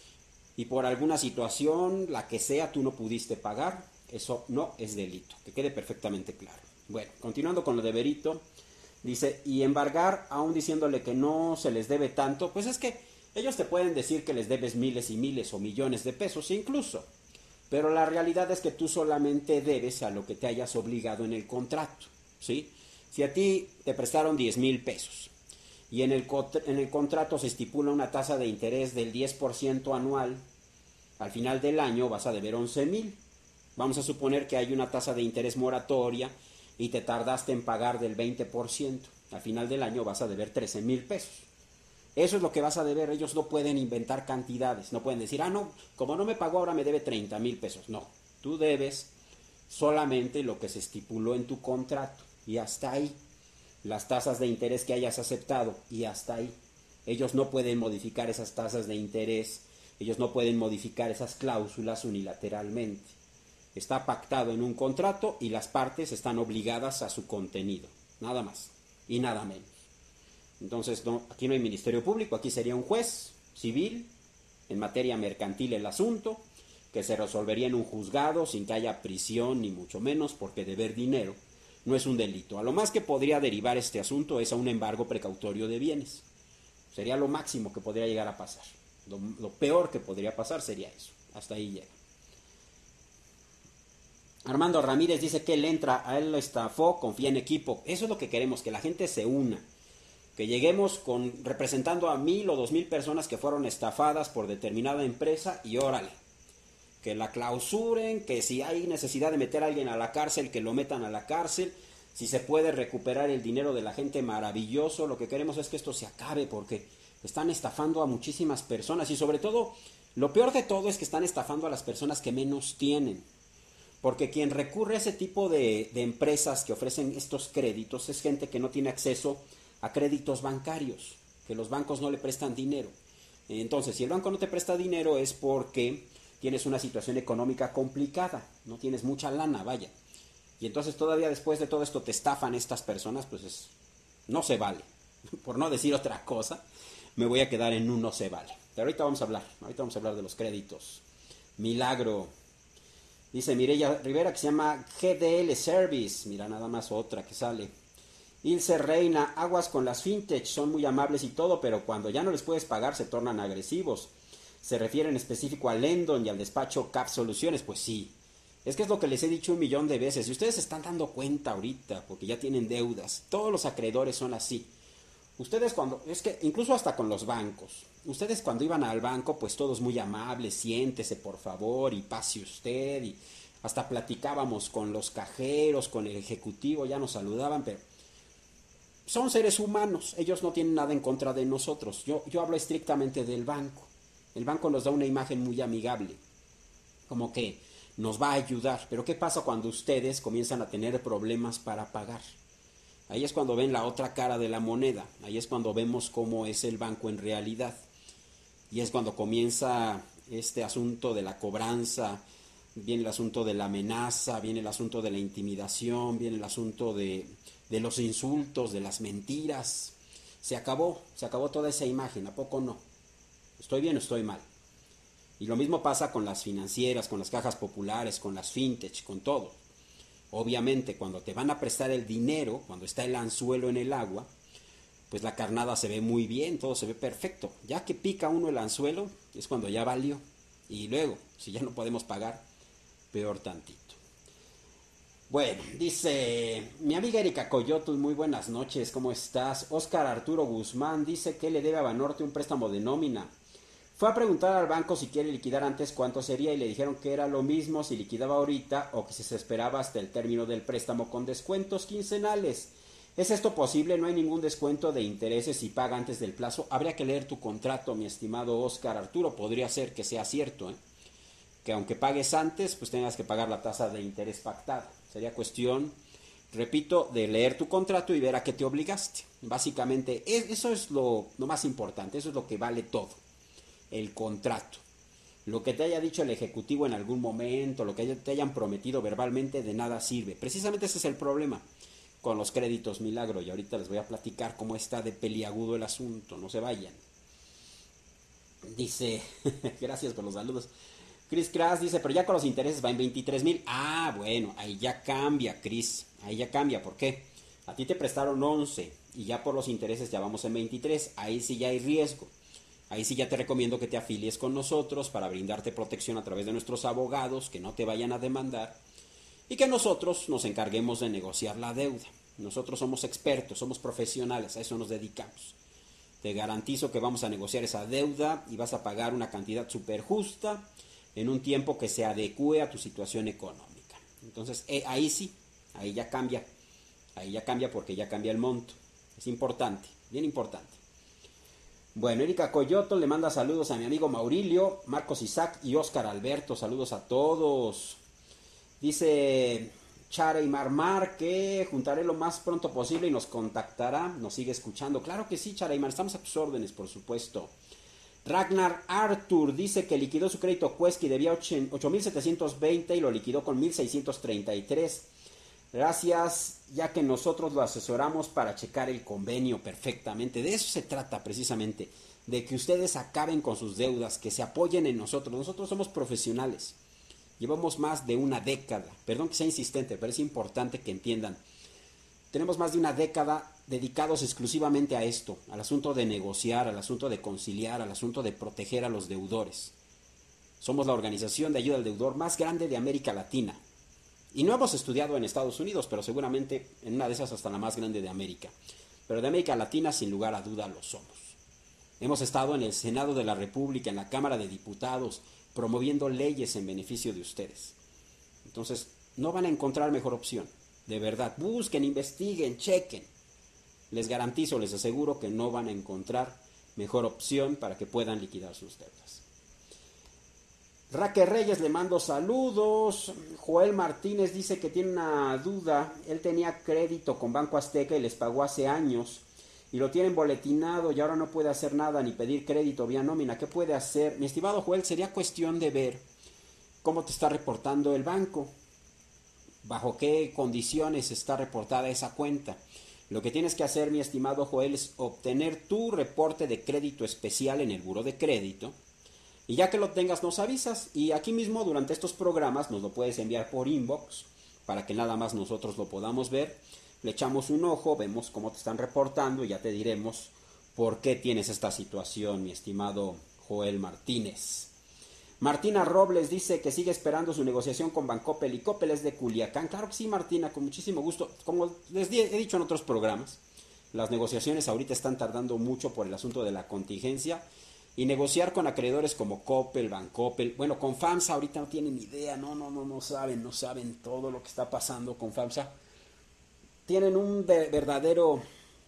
S1: y por alguna situación, la que sea, tú no pudiste pagar, eso no es delito, que quede perfectamente claro. Bueno, continuando con lo de Berito, dice, y embargar, aún diciéndole que no se les debe tanto, pues es que ellos te pueden decir que les debes miles y miles o millones de pesos incluso, pero la realidad es que tú solamente debes a lo que te hayas obligado en el contrato, ¿sí? Si a ti te prestaron 10,000 pesos y en el contrato se estipula una tasa de interés del 10% anual, al final del año vas a deber 11,000. Vamos a suponer que hay una tasa de interés moratoria y te tardaste en pagar del 20%. Al final del año vas a deber 13,000 pesos. Eso es lo que vas a deber. Ellos no pueden inventar cantidades. No pueden decir, no, como no me pagó ahora me debe 30,000 pesos. No, tú debes solamente lo que se estipuló en tu contrato. Y hasta ahí. Las tasas de interés que hayas aceptado. Y hasta ahí. Ellos no pueden modificar esas tasas de interés. Ellos no pueden modificar esas cláusulas unilateralmente. Está pactado en un contrato y las partes están obligadas a su contenido. Nada más y nada menos. Entonces, aquí no hay Ministerio Público, aquí sería un juez civil, en materia mercantil el asunto, que se resolvería en un juzgado sin que haya prisión ni mucho menos, porque deber dinero no es un delito. A lo más que podría derivar este asunto es a un embargo precautorio de bienes. Sería lo máximo que podría llegar a pasar. Lo peor que podría pasar sería eso. Hasta ahí llega. Armando Ramírez dice que él entra, a él lo estafó, confía en equipo. Eso es lo que queremos, que la gente se una. Que lleguemos representando a 1,000 o 2,000 personas que fueron estafadas por determinada empresa y órale. Que la clausuren, que si hay necesidad de meter a alguien a la cárcel, que lo metan a la cárcel. Si se puede recuperar el dinero de la gente, maravilloso. Lo que queremos es que esto se acabe porque están estafando a muchísimas personas y sobre todo, lo peor de todo es que están estafando a las personas que menos tienen. Porque quien recurre a ese tipo de empresas que ofrecen estos créditos es gente que no tiene acceso a créditos bancarios, que los bancos no le prestan dinero. Entonces, si el banco no te presta dinero es porque tienes una situación económica complicada, no tienes mucha lana, vaya. Y entonces todavía después de todo esto te estafan estas personas, pues no se vale. Por no decir otra cosa, me voy a quedar en un no se vale. Pero ahorita vamos a hablar de los créditos. Milagro. Dice Mireya Rivera que se llama GDL Service. Mira, nada más otra que sale. Ilse Reina, aguas con las fintech, son muy amables y todo, pero cuando ya no les puedes pagar se tornan agresivos. Se refiere en específico a Lendon y al despacho Cap Soluciones. Pues sí, es que es lo que les he dicho 1,000,000 de veces. Y ustedes se están dando cuenta ahorita, porque ya tienen deudas. Todos los acreedores son así. Ustedes es que incluso hasta con los bancos. Ustedes cuando iban al banco, pues todos muy amables, siéntese por favor y pase usted. Y hasta platicábamos con los cajeros, con el ejecutivo, ya nos saludaban, pero son seres humanos, ellos no tienen nada en contra de nosotros. Yo hablo estrictamente del banco. El banco nos da una imagen muy amigable, como que nos va a ayudar. Pero ¿qué pasa cuando ustedes comienzan a tener problemas para pagar? Ahí es cuando ven la otra cara de la moneda, ahí es cuando vemos cómo es el banco en realidad. Y es cuando comienza este asunto de la cobranza, viene el asunto de la amenaza, viene el asunto de la intimidación, viene el asunto de los insultos, de las mentiras. Se acabó toda esa imagen, ¿a poco no? ¿Estoy bien o estoy mal? Y lo mismo pasa con las financieras, con las cajas populares, con las fintech, con todo. Obviamente, cuando te van a prestar el dinero, cuando está el anzuelo en el agua, pues la carnada se ve muy bien, todo se ve perfecto. Ya que pica uno el anzuelo, es cuando ya valió. Y luego, si ya no podemos pagar, peor tantito. Bueno, dice mi amiga Erika Coyotul, muy buenas noches, ¿cómo estás? Óscar Arturo Guzmán dice que le debe a Banorte un préstamo de nómina. Fue a preguntar al banco si quiere liquidar antes cuánto sería y le dijeron que era lo mismo si liquidaba ahorita o que si se esperaba hasta el término del préstamo con descuentos quincenales. ¿Es esto posible? No hay ningún descuento de intereses si paga antes del plazo. Habría que leer tu contrato, mi estimado Óscar Arturo. Podría ser que sea cierto, que aunque pagues antes, pues tengas que pagar la tasa de interés pactada. Sería cuestión, repito, de leer tu contrato y ver a qué te obligaste. Básicamente, eso es lo más importante, eso es lo que vale todo. El contrato. Lo que te haya dicho el ejecutivo en algún momento, lo que te hayan prometido verbalmente, de nada sirve. Precisamente ese es el problema con los créditos Milagro, y ahorita les voy a platicar cómo está de peliagudo el asunto, no se vayan. Dice, gracias por los saludos. Chris Crash dice, pero ya con los intereses va en 23,000. Ah, bueno, ahí ya cambia, Chris, ahí ya cambia. ¿Por qué? A ti te prestaron 11 y ya por los intereses ya vamos en 23, ahí sí ya hay riesgo. Ahí sí ya te recomiendo que te afilies con nosotros para brindarte protección a través de nuestros abogados, que no te vayan a demandar y que nosotros nos encarguemos de negociar la deuda. Nosotros somos expertos, somos profesionales, a eso nos dedicamos. Te garantizo que vamos a negociar esa deuda y vas a pagar una cantidad súper justa en un tiempo que se adecue a tu situación económica. Entonces, ahí sí, ahí ya cambia porque ya cambia el monto. Es importante, bien importante. Bueno, Erika Coyoto le manda saludos a mi amigo Maurilio, Marcos Isaac y Óscar Alberto. Saludos a todos. Dice Chare y Marmar que juntaré lo más pronto posible y nos contactará. Nos sigue escuchando. Claro que sí, Chare y Mar, estamos a tus órdenes, por supuesto. Ragnar Arthur dice que liquidó su crédito Quesky y debía 8,720 y lo liquidó con 1,633. Gracias, ya que nosotros lo asesoramos para checar el convenio perfectamente. De eso se trata precisamente, de que ustedes acaben con sus deudas, que se apoyen en nosotros. Nosotros somos profesionales, llevamos más de una década, perdón que sea insistente, pero es importante que entiendan. Tenemos más de una década dedicados exclusivamente a esto, al asunto de negociar, al asunto de conciliar, al asunto de proteger a los deudores. Somos la organización de ayuda al deudor más grande de América Latina. Y no hemos estudiado en Estados Unidos, pero seguramente en una de esas hasta la más grande de América. Pero de América Latina, sin lugar a duda, lo somos. Hemos estado en el Senado de la República, en la Cámara de Diputados, promoviendo leyes en beneficio de ustedes. Entonces, no van a encontrar mejor opción. De verdad, busquen, investiguen, chequen. Les garantizo, les aseguro que no van a encontrar mejor opción para que puedan liquidar sus deudas. Raque Reyes le mando saludos. Joel Martínez dice que tiene una duda. Él tenía crédito con Banco Azteca y les pagó hace años. Y lo tienen boletinado y ahora no puede hacer nada ni pedir crédito vía nómina. ¿Qué puede hacer? Mi estimado Joel, sería cuestión de ver cómo te está reportando el banco. Bajo qué condiciones está reportada esa cuenta. Lo que tienes que hacer, mi estimado Joel, es obtener tu reporte de crédito especial en el buró de crédito. Y ya que lo tengas, nos avisas. Y aquí mismo, durante estos programas, nos lo puedes enviar por inbox para que nada más nosotros lo podamos ver. Le echamos un ojo, vemos cómo te están reportando y ya te diremos por qué tienes esta situación, mi estimado Joel Martínez. Martina Robles dice que sigue esperando su negociación con Bancoppel y Coppel es de Culiacán. Claro que sí, Martina, con muchísimo gusto. Como les he dicho en otros programas, las negociaciones ahorita están tardando mucho por el asunto de la contingencia y negociar con acreedores como Coppel, Bancoppel, bueno, con FAMSA ahorita no tienen idea, no saben todo lo que está pasando con FAMSA. Tienen un verdadero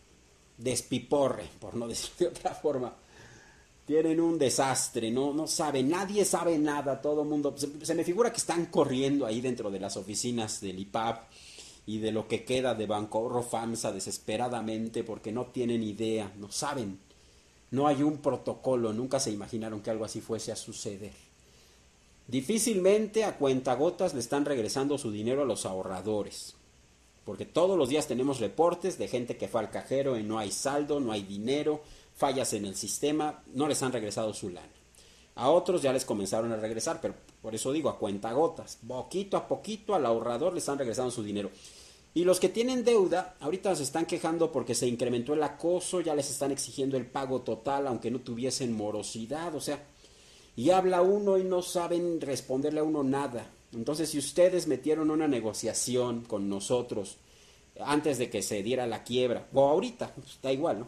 S1: despiporre, por no decir de otra forma. Tienen un desastre, no saben, nadie sabe nada, todo el mundo, se me figura que están corriendo ahí dentro de las oficinas del IPAP y de lo que queda de Bancoppel FAMSA desesperadamente porque no tienen idea, no saben, no hay un protocolo, nunca se imaginaron que algo así fuese a suceder. Difícilmente a cuentagotas le están regresando su dinero a los ahorradores, porque todos los días tenemos reportes de gente que fue al cajero y no hay saldo, no hay dinero, fallas en el sistema, no les han regresado su lana. A otros ya les comenzaron a regresar, pero por eso digo, a cuentagotas, poquito a poquito al ahorrador les están regresando su dinero. Y los que tienen deuda, ahorita se están quejando porque se incrementó el acoso, ya les están exigiendo el pago total, aunque no tuviesen morosidad, o sea, y habla uno y no saben responderle a uno nada. Entonces, si ustedes metieron una negociación con nosotros antes de que se diera la quiebra, o ahorita, pues, da igual, ¿no?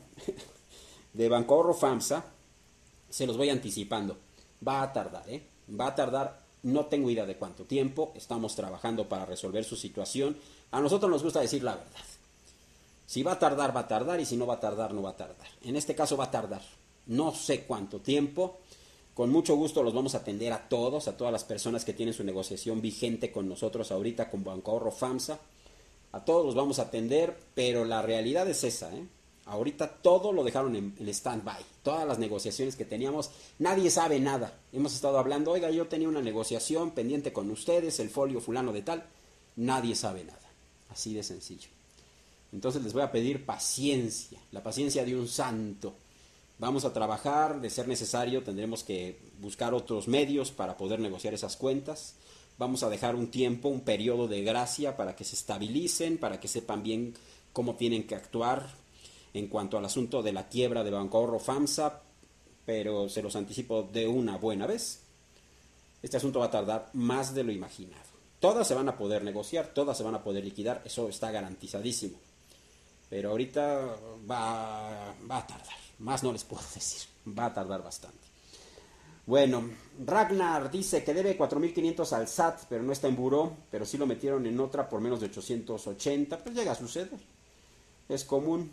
S1: De Bancoppel FAMSA, se los voy anticipando. Va a tardar, Va a tardar, no tengo idea de cuánto tiempo, estamos trabajando para resolver su situación. A nosotros nos gusta decir la verdad. Si va a tardar, y si no va a tardar, no va a tardar. En este caso va a tardar, no sé cuánto tiempo. Con mucho gusto los vamos a atender a todas las personas que tienen su negociación vigente con nosotros ahorita con Bancoppel FAMSA. A todos los vamos a atender, pero la realidad es esa, Ahorita todo lo dejaron en stand-by. Todas las negociaciones que teníamos, nadie sabe nada. Hemos estado hablando, oiga, yo tenía una negociación pendiente con ustedes, el folio fulano de tal. Nadie sabe nada. Así de sencillo. Entonces les voy a pedir paciencia, la paciencia de un santo. Vamos a trabajar, de ser necesario tendremos que buscar otros medios para poder negociar esas cuentas. Vamos a dejar un tiempo, un periodo de gracia para que se estabilicen, para que sepan bien cómo tienen que actuar en cuanto al asunto de la quiebra de Bancoppel FAMSA, pero se los anticipo de una buena vez. Este asunto va a tardar más de lo imaginado. Todas se van a poder negociar, todas se van a poder liquidar, eso está garantizadísimo. Pero ahorita va a tardar, más no les puedo decir, va a tardar bastante. Bueno, Ragnar dice que debe 4.500 al SAT, pero no está en buró, pero sí lo metieron en otra por menos de 880, pues llega a suceder, es común.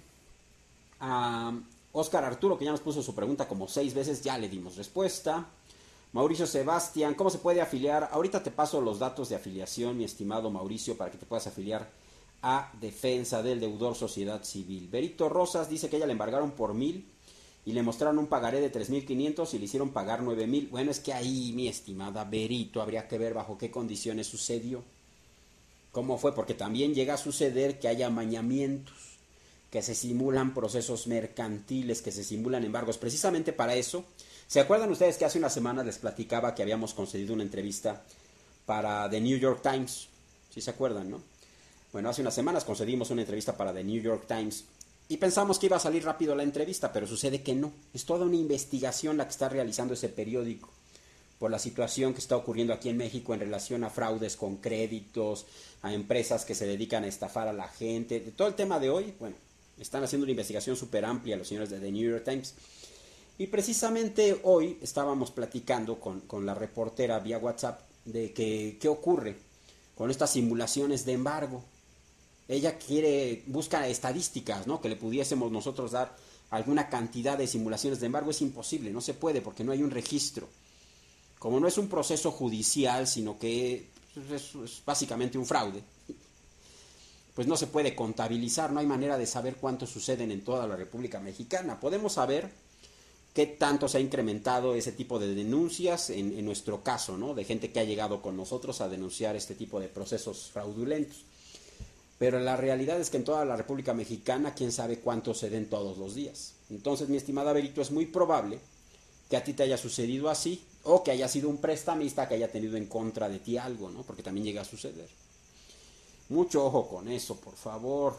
S1: A Oscar Arturo, que ya nos puso su pregunta como 6 veces, ya le dimos respuesta. Mauricio Sebastián, ¿cómo se puede afiliar? Ahorita te paso los datos de afiliación, mi estimado Mauricio, para que te puedas afiliar a Defensa del Deudor Sociedad Civil. Berito Rosas dice que ella le embargaron por 1,000 y le mostraron un pagaré de 3.500 y le hicieron pagar 9,000. Bueno, es que ahí, mi estimada Berito, habría que ver bajo qué condiciones sucedió. ¿Cómo fue? Porque también llega a suceder que haya amañamientos, que se simulan procesos mercantiles, que se simulan embargos. Precisamente para eso, ¿se acuerdan ustedes que hace unas semanas les platicaba que habíamos concedido una entrevista para The New York Times? ¿Sí se acuerdan, no? Bueno, hace unas semanas concedimos una entrevista para The New York Times y pensamos que iba a salir rápido la entrevista, pero sucede que no. Es toda una investigación la que está realizando ese periódico por la situación que está ocurriendo aquí en México en relación a fraudes con créditos, a empresas que se dedican a estafar a la gente. De todo el tema de hoy, bueno, están haciendo una investigación súper amplia los señores de The New York Times. Y precisamente hoy estábamos platicando con la reportera vía WhatsApp de que qué ocurre con estas simulaciones de embargo. Ella busca estadísticas, ¿no? Que le pudiésemos nosotros dar alguna cantidad de simulaciones de embargo. Es imposible, no se puede porque no hay un registro. como no es un proceso judicial, sino que es básicamente un fraude, pues no se puede contabilizar, no hay manera de saber cuántos suceden en toda la República Mexicana. Podemos saber qué tanto se ha incrementado ese tipo de denuncias en nuestro caso, ¿no? De gente que ha llegado con nosotros a denunciar este tipo de procesos fraudulentos. Pero la realidad es que en toda la República Mexicana, quién sabe cuántos se den todos los días. Entonces, mi estimada Berito, es muy probable que a ti te haya sucedido así, o que haya sido un prestamista que haya tenido en contra de ti algo, ¿no? Porque también llega a suceder. Mucho ojo con eso, por favor.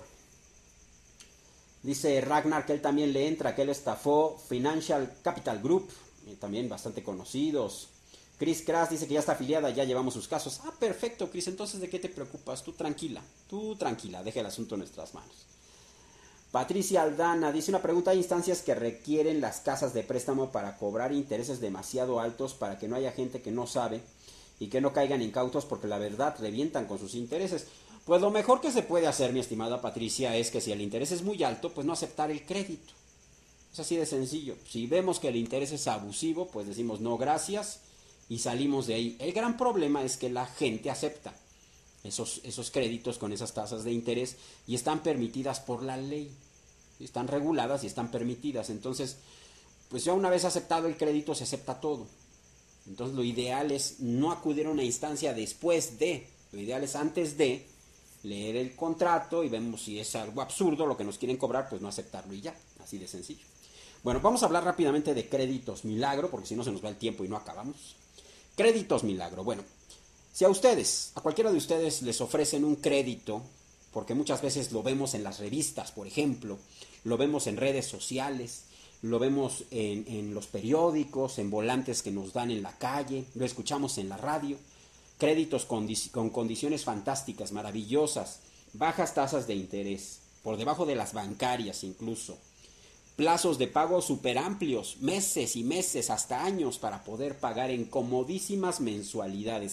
S1: Dice Ragnar que él también le entra, que él estafó Financial Capital Group, también bastante conocidos. Chris Crash dice que ya está afiliada, ya llevamos sus casos. Ah, perfecto, Chris, entonces ¿de qué te preocupas? Tú tranquila, deja el asunto en nuestras manos. Patricia Aldana dice una pregunta: ¿hay instancias que requieren las casas de préstamo para cobrar intereses demasiado altos para que no haya gente que no sabe y que no caigan incautos porque la verdad revientan con sus intereses? Pues lo mejor que se puede hacer, mi estimada Patricia, es que si el interés es muy alto, pues no aceptar el crédito. Es así de sencillo. Si vemos que el interés es abusivo, pues decimos no gracias y salimos de ahí. El gran problema es que la gente acepta esos créditos con esas tasas de interés y están permitidas por la ley. Están reguladas y están permitidas. Entonces, pues ya una vez aceptado el crédito, se acepta todo. Entonces lo ideal es no acudir a una instancia después de. Lo ideal es antes de leer el contrato y vemos si es algo absurdo lo que nos quieren cobrar, pues no aceptarlo y ya. Así de sencillo. Bueno, vamos a hablar rápidamente de créditos milagro, porque si no se nos va el tiempo y no acabamos. Créditos milagro. Bueno, si a cualquiera de ustedes les ofrecen un crédito, porque muchas veces lo vemos en las revistas, por ejemplo, lo vemos en redes sociales, lo vemos en los periódicos, en volantes que nos dan en la calle, lo escuchamos en la radio, créditos con condiciones fantásticas, maravillosas, bajas tasas de interés, por debajo de las bancarias incluso, plazos de pago súper amplios, meses y meses, hasta años para poder pagar en comodísimas mensualidades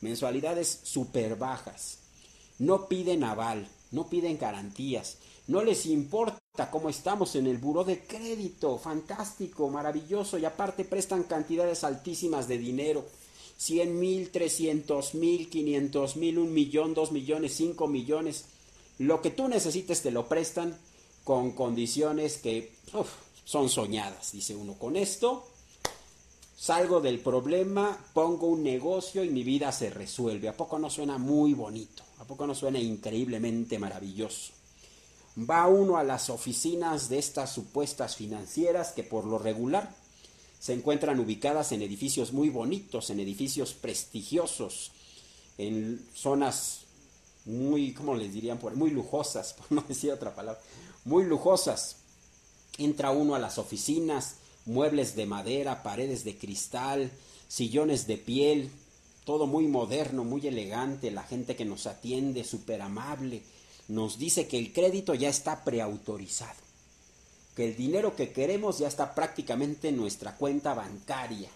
S1: súper bajas. No piden aval, no piden garantías, no les importa cómo estamos en el buró de crédito, fantástico, maravilloso, y aparte prestan cantidades altísimas de dinero, 100,000, 300,000, 500,000, 1,000,000, 2,000,000, 5,000,000, lo que tú necesites te lo prestan con condiciones que son soñadas. Dice uno, con esto salgo del problema, pongo un negocio y mi vida se resuelve. ¿A poco no suena muy bonito? ¿A poco no suena increíblemente maravilloso? Va uno a las oficinas de estas supuestas financieras que por lo regular se encuentran ubicadas en edificios muy bonitos, en edificios prestigiosos, en zonas muy, ¿cómo les dirían? Muy lujosas, por no decir otra palabra, muy lujosas. Entra uno a las oficinas, muebles de madera, paredes de cristal, sillones de piel, todo muy moderno, muy elegante, la gente que nos atiende, súper amable, nos dice que el crédito ya está preautorizado, que el dinero que queremos ya está prácticamente en nuestra cuenta bancaria.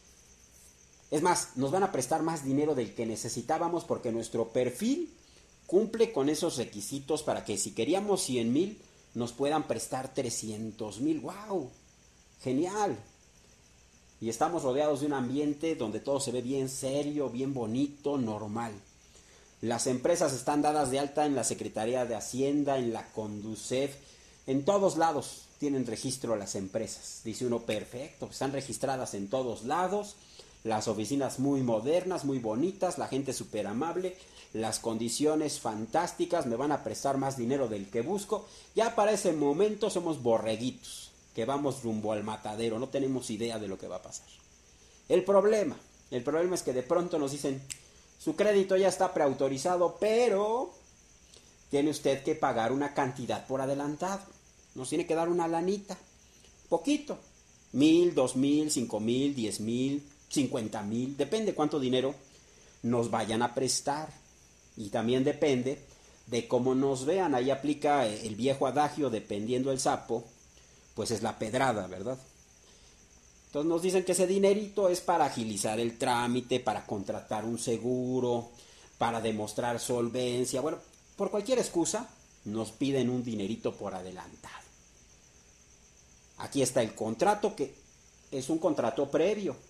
S1: Es más, nos van a prestar más dinero del que necesitábamos porque nuestro perfil cumple con esos requisitos para que si queríamos 100,000, nos puedan prestar 300,000. ¡Wow! ¡Genial! Y estamos rodeados de un ambiente donde todo se ve bien serio, bien bonito, normal. Las empresas están dadas de alta en la Secretaría de Hacienda, en la Conducef, en todos lados tienen registro las empresas. Dice uno, perfecto, están registradas en todos lados, las oficinas muy modernas, muy bonitas, la gente súper amable, las condiciones fantásticas, me van a prestar más dinero del que busco. Ya para ese momento somos borreguitos, que vamos rumbo al matadero, no tenemos idea de lo que va a pasar. El problema es que de pronto nos dicen, su crédito ya está preautorizado, pero tiene usted que pagar una cantidad por adelantado. Nos tiene que dar una lanita, poquito, 1,000, 2,000, 5,000, 10,000, 50,000, depende cuánto dinero nos vayan a prestar. Y también depende de cómo nos vean. Ahí aplica el viejo adagio, dependiendo el sapo, pues es la pedrada, ¿verdad? Entonces nos dicen que ese dinerito es para agilizar el trámite, para contratar un seguro, para demostrar solvencia. Bueno, por cualquier excusa nos piden un dinerito por adelantado. Aquí está el contrato, que es un contrato previo.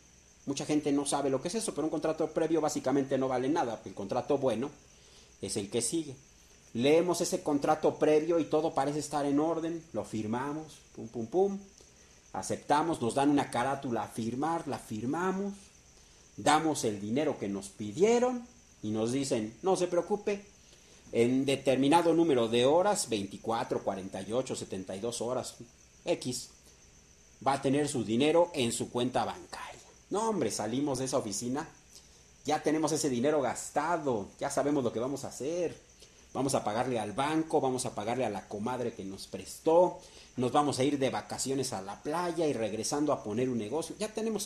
S1: Mucha gente no sabe lo que es eso, pero un contrato previo básicamente no vale nada. El contrato bueno es el que sigue. Leemos ese contrato previo y todo parece estar en orden, lo firmamos, pum, pum, pum, aceptamos, nos dan una carátula a firmar, la firmamos, damos el dinero que nos pidieron y nos dicen, no se preocupe, en determinado número de horas, 24, 48, 72 horas, X, va a tener su dinero en su cuenta bancaria. No, hombre, salimos de esa oficina, ya tenemos ese dinero gastado, ya sabemos lo que vamos a hacer. Vamos a pagarle al banco, vamos a pagarle a la comadre que nos prestó, nos vamos a ir de vacaciones a la playa y regresando a poner un negocio. Ya tenemos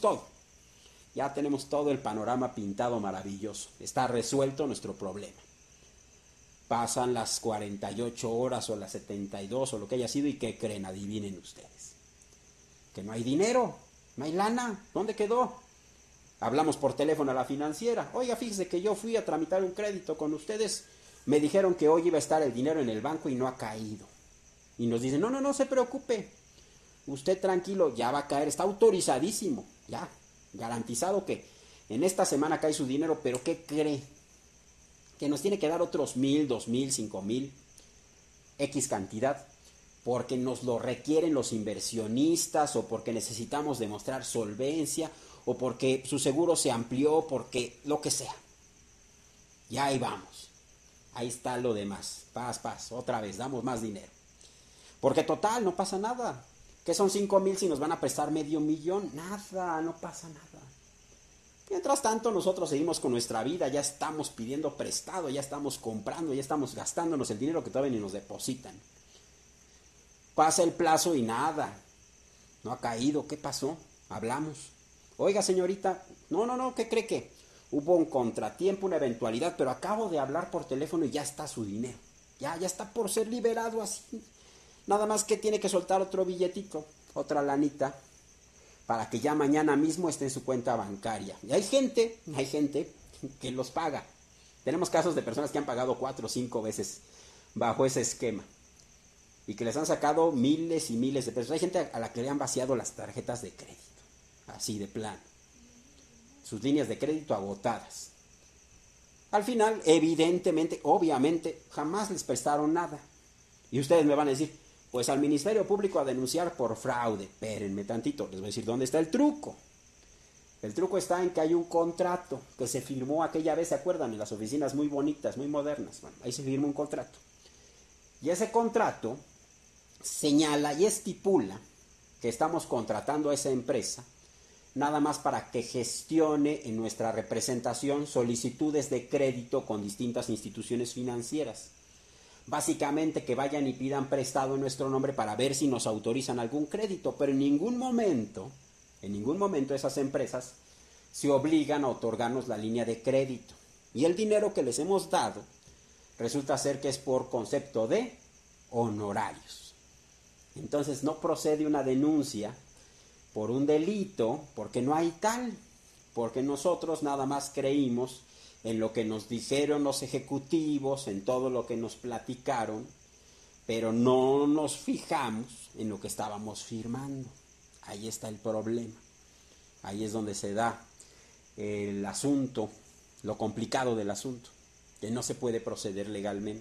S1: todo el panorama pintado maravilloso. Está resuelto nuestro problema. Pasan las 48 horas o las 72 o lo que haya sido y ¿qué creen? Adivinen ustedes. Que no hay dinero, no hay lana, ¿dónde quedó? Hablamos por teléfono a la financiera. Oiga, fíjese que yo fui a tramitar un crédito con ustedes. Me dijeron que hoy iba a estar el dinero en el banco y no ha caído. Y nos dicen, no se preocupe. Usted tranquilo, ya va a caer, está autorizadísimo. Ya, garantizado que en esta semana cae su dinero, pero ¿qué cree? Que nos tiene que dar otros 1,000, 2,000, 5,000, X cantidad, porque nos lo requieren los inversionistas o porque necesitamos demostrar solvencia o porque su seguro se amplió, porque lo que sea. Ya ahí vamos. Ahí está lo demás. Paz, otra vez, damos más dinero. Porque total, no pasa nada. ¿Qué son 5,000 si nos van a prestar $500,000? Nada, no pasa nada. Mientras tanto, nosotros seguimos con nuestra vida, ya estamos pidiendo prestado, ya estamos comprando, ya estamos gastándonos el dinero que todavía ni nos depositan. Pasa el plazo y nada. No ha caído, ¿qué pasó? Hablamos. Oiga, señorita, no, ¿qué cree que? Hubo un contratiempo, una eventualidad, pero acabo de hablar por teléfono y ya está su dinero. Ya está por ser liberado así. Nada más que tiene que soltar otro billetito, otra lanita, para que ya mañana mismo esté en su cuenta bancaria. Y hay gente que los paga. Tenemos casos de personas que han pagado 4 o 5 veces bajo ese esquema. Y que les han sacado miles y miles de pesos. Hay gente a la que le han vaciado las tarjetas de crédito. Así de plano. Sus líneas de crédito agotadas. Al final, evidentemente, obviamente, jamás les prestaron nada. Y ustedes me van a decir, pues al Ministerio Público a denunciar por fraude. Espérenme tantito, les voy a decir dónde está el truco. El truco está en que hay un contrato que se firmó aquella vez, ¿se acuerdan? En las oficinas muy bonitas, muy modernas. Bueno, ahí se firmó un contrato. Y ese contrato señala y estipula que estamos contratando a esa empresa nada más para que gestione en nuestra representación solicitudes de crédito con distintas instituciones financieras. Básicamente que vayan y pidan prestado en nuestro nombre para ver si nos autorizan algún crédito, pero en ningún momento esas empresas se obligan a otorgarnos la línea de crédito. Y el dinero que les hemos dado resulta ser que es por concepto de honorarios. Entonces no procede una denuncia por un delito, porque no hay tal, porque nosotros nada más creímos en lo que nos dijeron los ejecutivos, en todo lo que nos platicaron, pero no nos fijamos en lo que estábamos firmando. Ahí está el problema, ahí es donde se da el asunto, lo complicado del asunto, que no se puede proceder legalmente.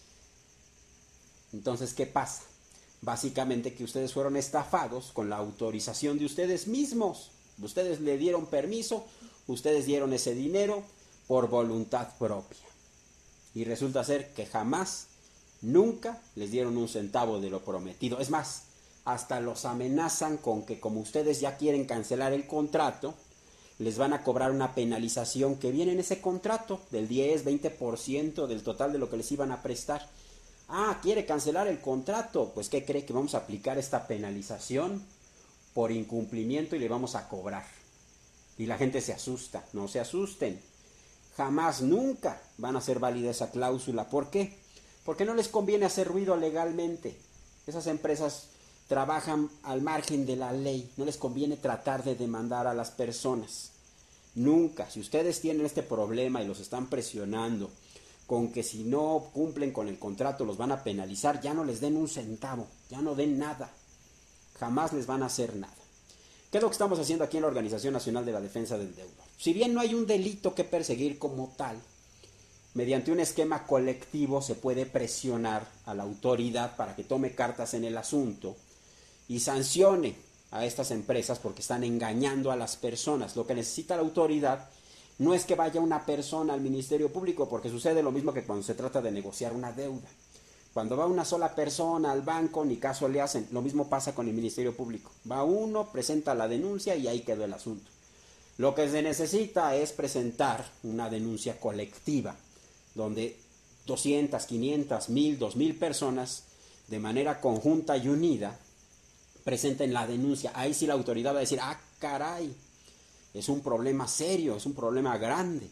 S1: Entonces, ¿qué pasa? Básicamente que ustedes fueron estafados con la autorización de ustedes mismos. Ustedes le dieron permiso, ustedes dieron ese dinero por voluntad propia. Y resulta ser que jamás, nunca les dieron un centavo de lo prometido. Es más, hasta los amenazan con que como ustedes ya quieren cancelar el contrato, les van a cobrar una penalización que viene en ese contrato del 10, 20% del total de lo que les iban a prestar. Ah, ¿quiere cancelar el contrato? Pues ¿qué cree? Que vamos a aplicar esta penalización por incumplimiento y le vamos a cobrar. Y la gente se asusta. No se asusten. Jamás, nunca van a hacer válida esa cláusula. ¿Por qué? Porque no les conviene hacer ruido legalmente. Esas empresas trabajan al margen de la ley. No les conviene tratar de demandar a las personas. Nunca. Si ustedes tienen este problema y los están presionando con que si no cumplen con el contrato los van a penalizar, ya no les den un centavo, ya no den nada, jamás les van a hacer nada. ¿Qué es lo que estamos haciendo aquí en la Organización Nacional de la Defensa del Deudor? Si bien no hay un delito que perseguir como tal, mediante un esquema colectivo se puede presionar a la autoridad para que tome cartas en el asunto y sancione a estas empresas porque están engañando a las personas. Lo que necesita la autoridad no es que vaya una persona al Ministerio Público, porque sucede lo mismo que cuando se trata de negociar una deuda. Cuando va una sola persona al banco, ni caso le hacen. Lo mismo pasa con el Ministerio Público. Va uno, presenta la denuncia y ahí quedó el asunto. Lo que se necesita es presentar una denuncia colectiva, donde 200, 500, 1000, 2000 personas, de manera conjunta y unida, presenten la denuncia. Ahí sí la autoridad va a decir, ah, caray, es un problema serio, es un problema grande.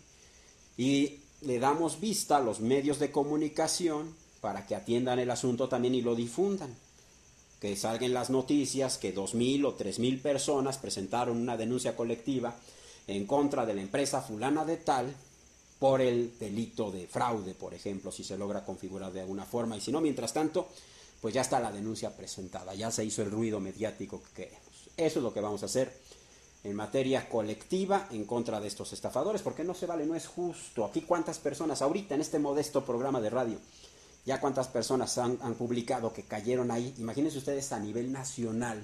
S1: Y le damos vista a los medios de comunicación para que atiendan el asunto también y lo difundan. Que salgan las noticias que 2000 o 3000 personas presentaron una denuncia colectiva en contra de la empresa fulana de tal por el delito de fraude, por ejemplo, si se logra configurar de alguna forma. Y si no, mientras tanto, pues ya está la denuncia presentada, ya se hizo el ruido mediático que queremos. Eso es lo que vamos a hacer en materia colectiva en contra de estos estafadores, porque no se vale, no es justo. Aquí cuántas personas, ahorita en este modesto programa de radio, ya cuántas personas han publicado que cayeron ahí. Imagínense ustedes a nivel nacional,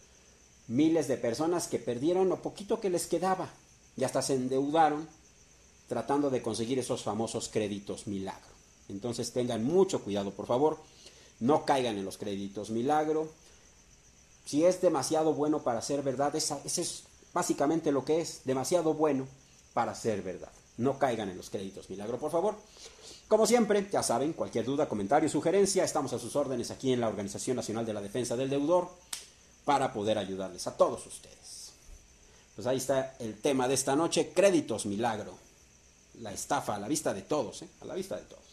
S1: miles de personas que perdieron lo poquito que les quedaba y hasta se endeudaron tratando de conseguir esos famosos créditos milagro. Entonces tengan mucho cuidado, por favor, no caigan en los créditos milagro. Si es demasiado bueno para ser verdad, ese es básicamente lo que es, demasiado bueno para ser verdad. No caigan en los créditos milagro, por favor. Como siempre, ya saben, cualquier duda, comentario, sugerencia, estamos a sus órdenes aquí en la Organización Nacional de la Defensa del Deudor para poder ayudarles a todos ustedes. Pues ahí está el tema de esta noche, créditos milagro. La estafa a la vista de todos, a la vista de todos.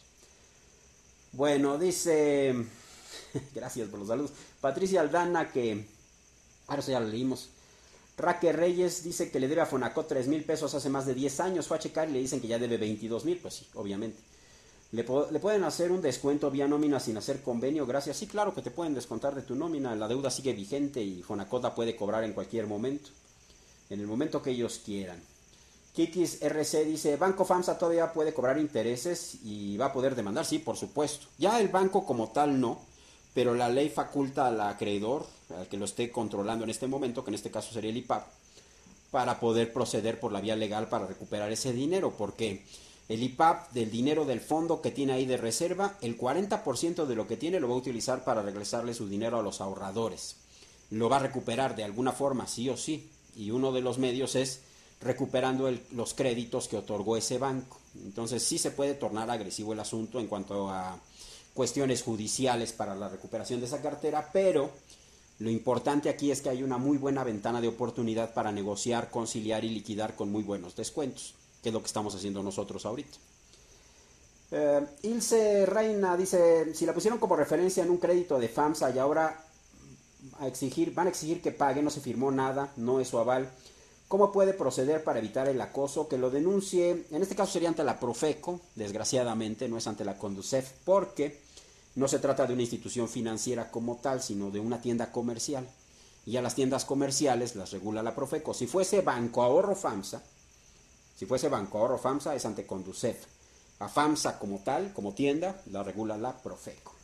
S1: Bueno, dice, gracias por los saludos, Patricia Aldana, que, ahora eso ya lo leímos. Raque Reyes dice que le debe a Fonacot 3,000 pesos hace más de 10 años, fue a checar y le dicen que ya debe 22,000, pues sí, obviamente. ¿Le pueden hacer un descuento vía nómina sin hacer convenio? Gracias. Sí, claro que te pueden descontar de tu nómina, la deuda sigue vigente y Fonacot la puede cobrar en cualquier momento, en el momento que ellos quieran. Kikis RC dice, Banco FAMSA todavía puede cobrar intereses y va a poder demandar, sí, por supuesto. Ya el banco como tal no, pero la ley faculta al acreedor, al que lo esté controlando en este momento, que en este caso sería el IPAP, para poder proceder por la vía legal para recuperar ese dinero, porque el IPAP, del dinero del fondo que tiene ahí de reserva, el 40% de lo que tiene lo va a utilizar para regresarle su dinero a los ahorradores. Lo va a recuperar de alguna forma, sí o sí, y uno de los medios es recuperando los créditos que otorgó ese banco. Entonces sí se puede tornar agresivo el asunto en cuanto a cuestiones judiciales para la recuperación de esa cartera, pero lo importante aquí es que hay una muy buena ventana de oportunidad para negociar, conciliar y liquidar con muy buenos descuentos, que es lo que estamos haciendo nosotros ahorita. Ilse Reina dice, si la pusieron como referencia en un crédito de FAMSA y ahora van a exigir que pague, no se firmó nada, no es su aval, ¿cómo puede proceder para evitar el acoso? Que lo denuncie, en este caso sería ante la Profeco, desgraciadamente, no es ante la Conducef, porque no se trata de una institución financiera como tal, sino de una tienda comercial. Y a las tiendas comerciales las regula la Profeco. Si fuese Banco Ahorro FAMSA, es ante Conducef. A FAMSA como tal, como tienda, la regula la Profeco.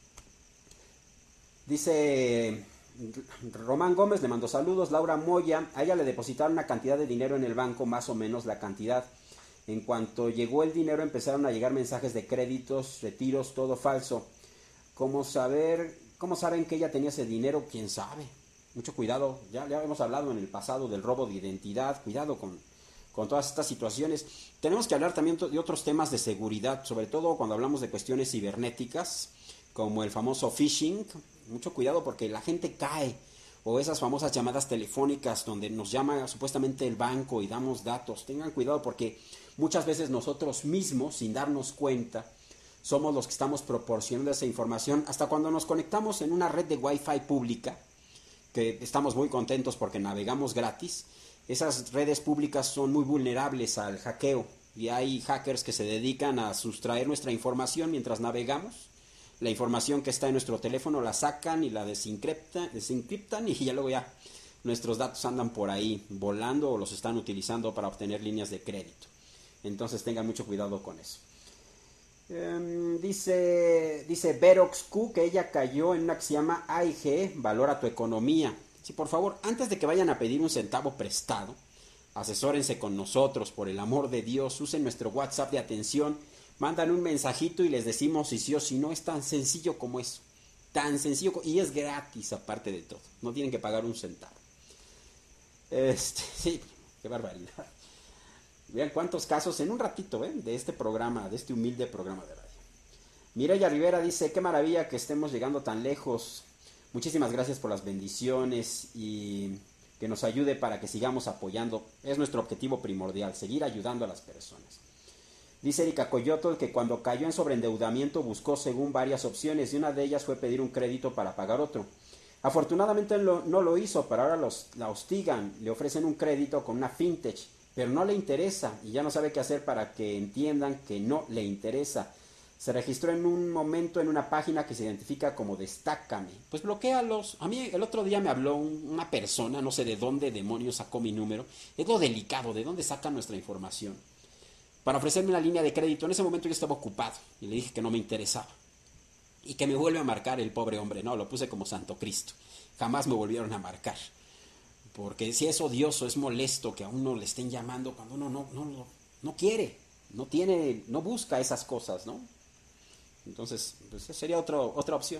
S1: Dice Román Gómez, le mando saludos. Laura Moya, a ella le depositaron una cantidad de dinero en el banco, más o menos la cantidad. En cuanto llegó el dinero empezaron a llegar mensajes de créditos, retiros, todo falso. ¿Cómo saben que ella tenía ese dinero? ¿Quién sabe? Mucho cuidado, ya hemos hablado en el pasado del robo de identidad, cuidado con todas estas situaciones. Tenemos que hablar también de otros temas de seguridad, sobre todo cuando hablamos de cuestiones cibernéticas, como el famoso phishing. Mucho cuidado porque la gente cae, o esas famosas llamadas telefónicas donde nos llama supuestamente el banco y damos datos. Tengan cuidado porque muchas veces nosotros mismos, sin darnos cuenta, somos los que estamos proporcionando esa información. Hasta cuando nos conectamos en una red de Wi-Fi pública, que estamos muy contentos porque navegamos gratis, esas redes públicas son muy vulnerables al hackeo y hay hackers que se dedican a sustraer nuestra información mientras navegamos. La información que está en nuestro teléfono la sacan y la desencriptan y ya luego ya nuestros datos andan por ahí volando o los están utilizando para obtener líneas de crédito. Entonces tengan mucho cuidado con eso. Dice Verox Q que ella cayó en una que se llama AIG, Valora tu Economía. Sí, por favor, antes de que vayan a pedir un centavo prestado, asesórense con nosotros, por el amor de Dios, usen nuestro WhatsApp de atención, mandan un mensajito y les decimos si sí o si no. Es tan sencillo como eso, tan sencillo, y es gratis aparte de todo, no tienen que pagar un centavo. Sí, qué barbaridad. Vean cuántos casos en un ratito, de este programa, de este humilde programa de radio. Mireya Rivera dice, qué maravilla que estemos llegando tan lejos. Muchísimas gracias por las bendiciones y que nos ayude para que sigamos apoyando. Es nuestro objetivo primordial, seguir ayudando a las personas. Dice Erika Coyotl que cuando cayó en sobreendeudamiento buscó según varias opciones y una de ellas fue pedir un crédito para pagar otro. Afortunadamente no lo hizo, pero ahora la hostigan, le ofrecen un crédito con una fintech, pero no le interesa y ya no sabe qué hacer para que entiendan que no le interesa. Se registró en un momento en una página que se identifica como Destácame. Pues bloquéalos. A mí el otro día me habló una persona, no sé de dónde demonios sacó mi número. Es lo delicado, de dónde sacan nuestra información. Para ofrecerme una línea de crédito. En ese momento yo estaba ocupado y le dije que no me interesaba. Y que me vuelve a marcar el pobre hombre. No, lo puse como Santo Cristo. Jamás me volvieron a marcar. Porque si es odioso, es molesto que a uno le estén llamando cuando uno no quiere, no busca esas cosas, ¿no? Entonces, pues sería otra opción.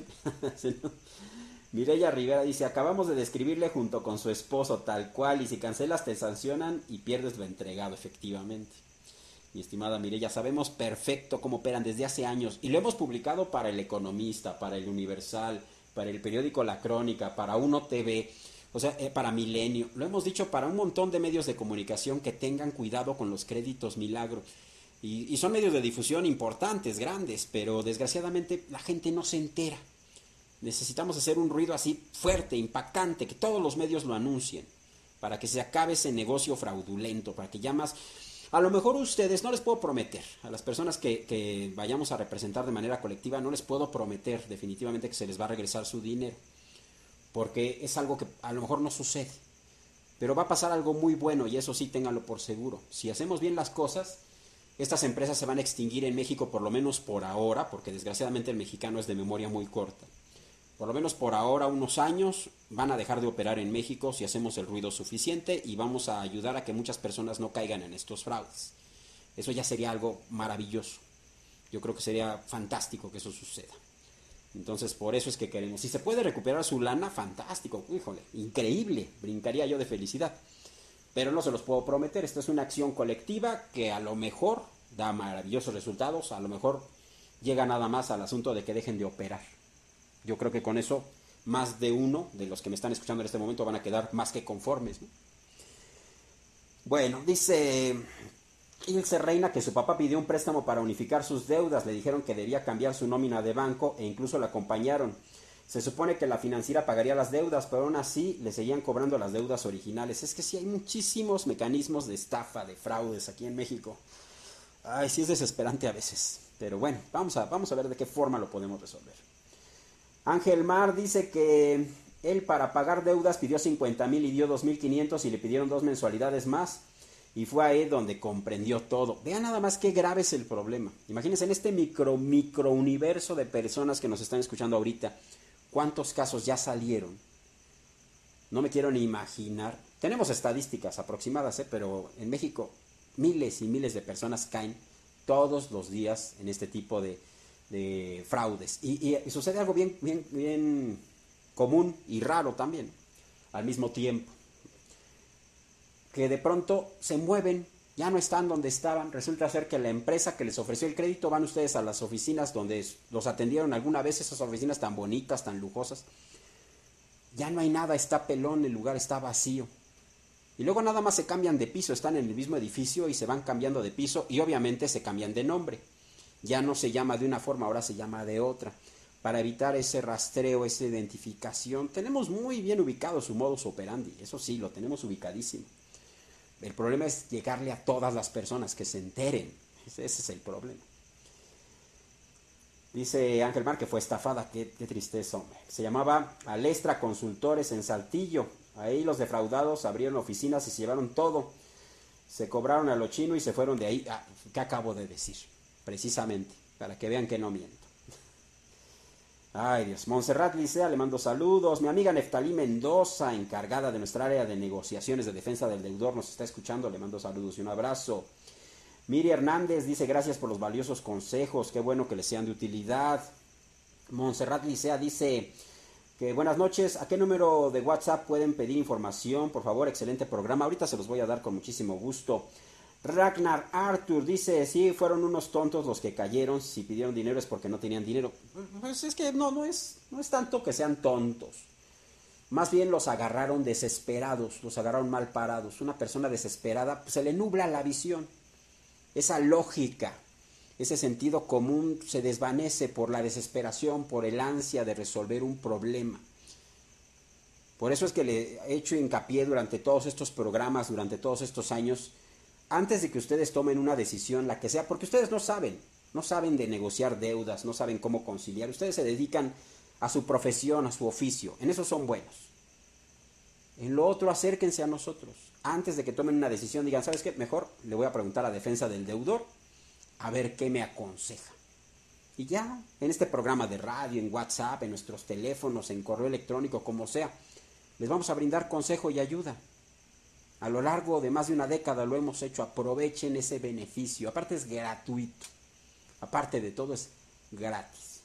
S1: Mireya Rivera dice, acabamos de describirle junto con su esposo tal cual, y si cancelas te sancionan y pierdes lo entregado, efectivamente. Mi estimada Mireya, sabemos perfecto cómo operan desde hace años y lo hemos publicado para El Economista, para El Universal, para el periódico La Crónica, para Uno TV, o sea, para Milenio. Lo hemos dicho para un montón de medios de comunicación que tengan cuidado con los créditos milagro. Y son medios de difusión importantes, grandes, pero desgraciadamente la gente no se entera. Necesitamos hacer un ruido así fuerte, impactante, que todos los medios lo anuncien, para que se acabe ese negocio fraudulento, para que ya más... A lo mejor ustedes, no les puedo prometer, a las personas que vayamos a representar de manera colectiva, no les puedo prometer definitivamente que se les va a regresar su dinero, porque es algo que a lo mejor no sucede, pero va a pasar algo muy bueno y eso sí ténganlo por seguro. Si hacemos bien las cosas, estas empresas se van a extinguir en México, por lo menos por ahora, porque desgraciadamente el mexicano es de memoria muy corta. Por lo menos por ahora, unos años, van a dejar de operar en México si hacemos el ruido suficiente y vamos a ayudar a que muchas personas no caigan en estos fraudes. Eso ya sería algo maravilloso. Yo creo que sería fantástico que eso suceda. Entonces, por eso es que queremos. Si se puede recuperar su lana, fantástico. Híjole, increíble. Brincaría yo de felicidad. Pero no se los puedo prometer. Esta es una acción colectiva que a lo mejor da maravillosos resultados. A lo mejor llega nada más al asunto de que dejen de operar. Yo creo que con eso más de uno de los que me están escuchando en este momento van a quedar más que conformes, ¿no? Bueno, dice Ilse Reina que su papá pidió un préstamo para unificar sus deudas. Le dijeron que debía cambiar su nómina de banco e incluso la acompañaron. Se supone que la financiera pagaría las deudas, pero aún así le seguían cobrando las deudas originales. Es que sí hay muchísimos mecanismos de estafa, de fraudes aquí en México. Ay, sí es desesperante a veces. Pero bueno, vamos a ver de qué forma lo podemos resolver. Ángel Mar dice que él para pagar deudas pidió 50,000 y dio 2,500 y le pidieron 2 mensualidades más. Y fue ahí donde comprendió todo. Vean nada más qué grave es el problema. Imagínense en este micro universo de personas que nos están escuchando ahorita, ¿cuántos casos ya salieron? No me quiero ni imaginar. Tenemos estadísticas aproximadas, pero en México miles y miles de personas caen todos los días en este tipo de fraudes. Y sucede algo bien común y raro también, al mismo tiempo. Que de pronto se mueven, ya no están donde estaban. Resulta ser que la empresa que les ofreció el crédito, van ustedes a las oficinas donde los atendieron alguna vez, esas oficinas tan bonitas, tan lujosas. Ya no hay nada, está pelón, el lugar está vacío. Y luego nada más se cambian de piso, están en el mismo edificio y se van cambiando de piso y obviamente se cambian de nombre. Ya no se llama de una forma, ahora se llama de otra. Para evitar ese rastreo, esa identificación, tenemos muy bien ubicado su modus operandi, eso sí, lo tenemos ubicadísimo. El problema es llegarle a todas las personas, que se enteren. Ese es el problema. Dice Ángel Mar que fue estafada, qué tristeza, hombre. Se llamaba Alestra Consultores en Saltillo. Ahí los defraudados abrieron oficinas y se llevaron todo. Se cobraron a lo chino y se fueron de ahí. ¿Qué acabo de decir? Precisamente, para que vean que no miento. Ay, Dios. Montserrat Licea, le mando saludos. Mi amiga Neftalí Mendoza, encargada de nuestra área de negociaciones de defensa del deudor, nos está escuchando. Le mando saludos y un abrazo. Miri Hernández dice, gracias por los valiosos consejos. Qué bueno que les sean de utilidad. Montserrat Licea dice que buenas noches. ¿A qué número de WhatsApp pueden pedir información? Por favor, excelente programa. Ahorita se los voy a dar con muchísimo gusto. Ragnar Arthur dice, sí, fueron unos tontos los que cayeron, si pidieron dinero es porque no tenían dinero. Pues es que no es tanto que sean tontos, más bien los agarraron desesperados, los agarraron mal parados. Una persona desesperada, pues, se le nubla la visión, esa lógica, ese sentido común se desvanece por la desesperación, por el ansia de resolver un problema. Por eso es que le he hecho hincapié durante todos estos programas, durante todos estos años, antes de que ustedes tomen una decisión, la que sea, porque ustedes no saben de negociar deudas, no saben cómo conciliar, ustedes se dedican a su profesión, a su oficio, en eso son buenos. En lo otro, acérquense a nosotros. Antes de que tomen una decisión, digan, ¿sabes qué? Mejor le voy a preguntar a defensa del deudor, a ver qué me aconseja. Y ya, en este programa de radio, en WhatsApp, en nuestros teléfonos, en correo electrónico, como sea, les vamos a brindar consejo y ayuda. A lo largo de más de una década lo hemos hecho. Aprovechen ese beneficio. Aparte es gratuito. Aparte de todo es gratis.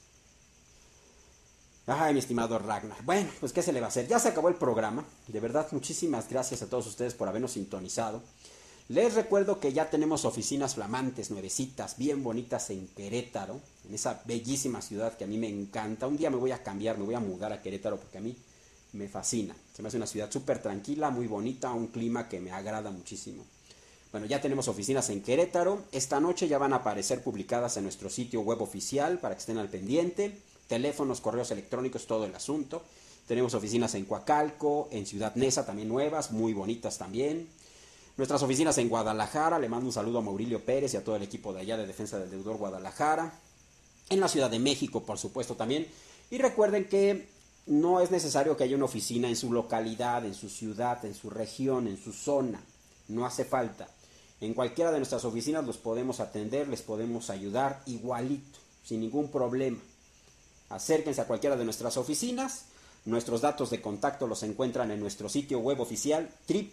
S1: Ay, mi estimado Ragnar. Bueno, pues ¿qué se le va a hacer? Ya se acabó el programa. De verdad, muchísimas gracias a todos ustedes por habernos sintonizado. Les recuerdo que ya tenemos oficinas flamantes, nuevecitas, bien bonitas en Querétaro. En esa bellísima ciudad que a mí me encanta. Un día me voy a cambiar, me voy a mudar a Querétaro porque a mí me fascina. Se me hace una ciudad súper tranquila, muy bonita, un clima que me agrada muchísimo. Bueno, ya tenemos oficinas en Querétaro. Esta noche ya van a aparecer publicadas en nuestro sitio web oficial para que estén al pendiente. Teléfonos, correos electrónicos, todo el asunto. Tenemos oficinas en Coacalco, en Ciudad Neza, también nuevas, muy bonitas también. Nuestras oficinas en Guadalajara, le mando un saludo a Maurilio Pérez y a todo el equipo de allá de Defensa del Deudor Guadalajara. En la Ciudad de México, por supuesto, también. Y recuerden que no es necesario que haya una oficina en su localidad, en su ciudad, en su región, en su zona. No hace falta. En cualquiera de nuestras oficinas los podemos atender, les podemos ayudar igualito, sin ningún problema. Acérquense a cualquiera de nuestras oficinas. Nuestros datos de contacto los encuentran en nuestro sitio web oficial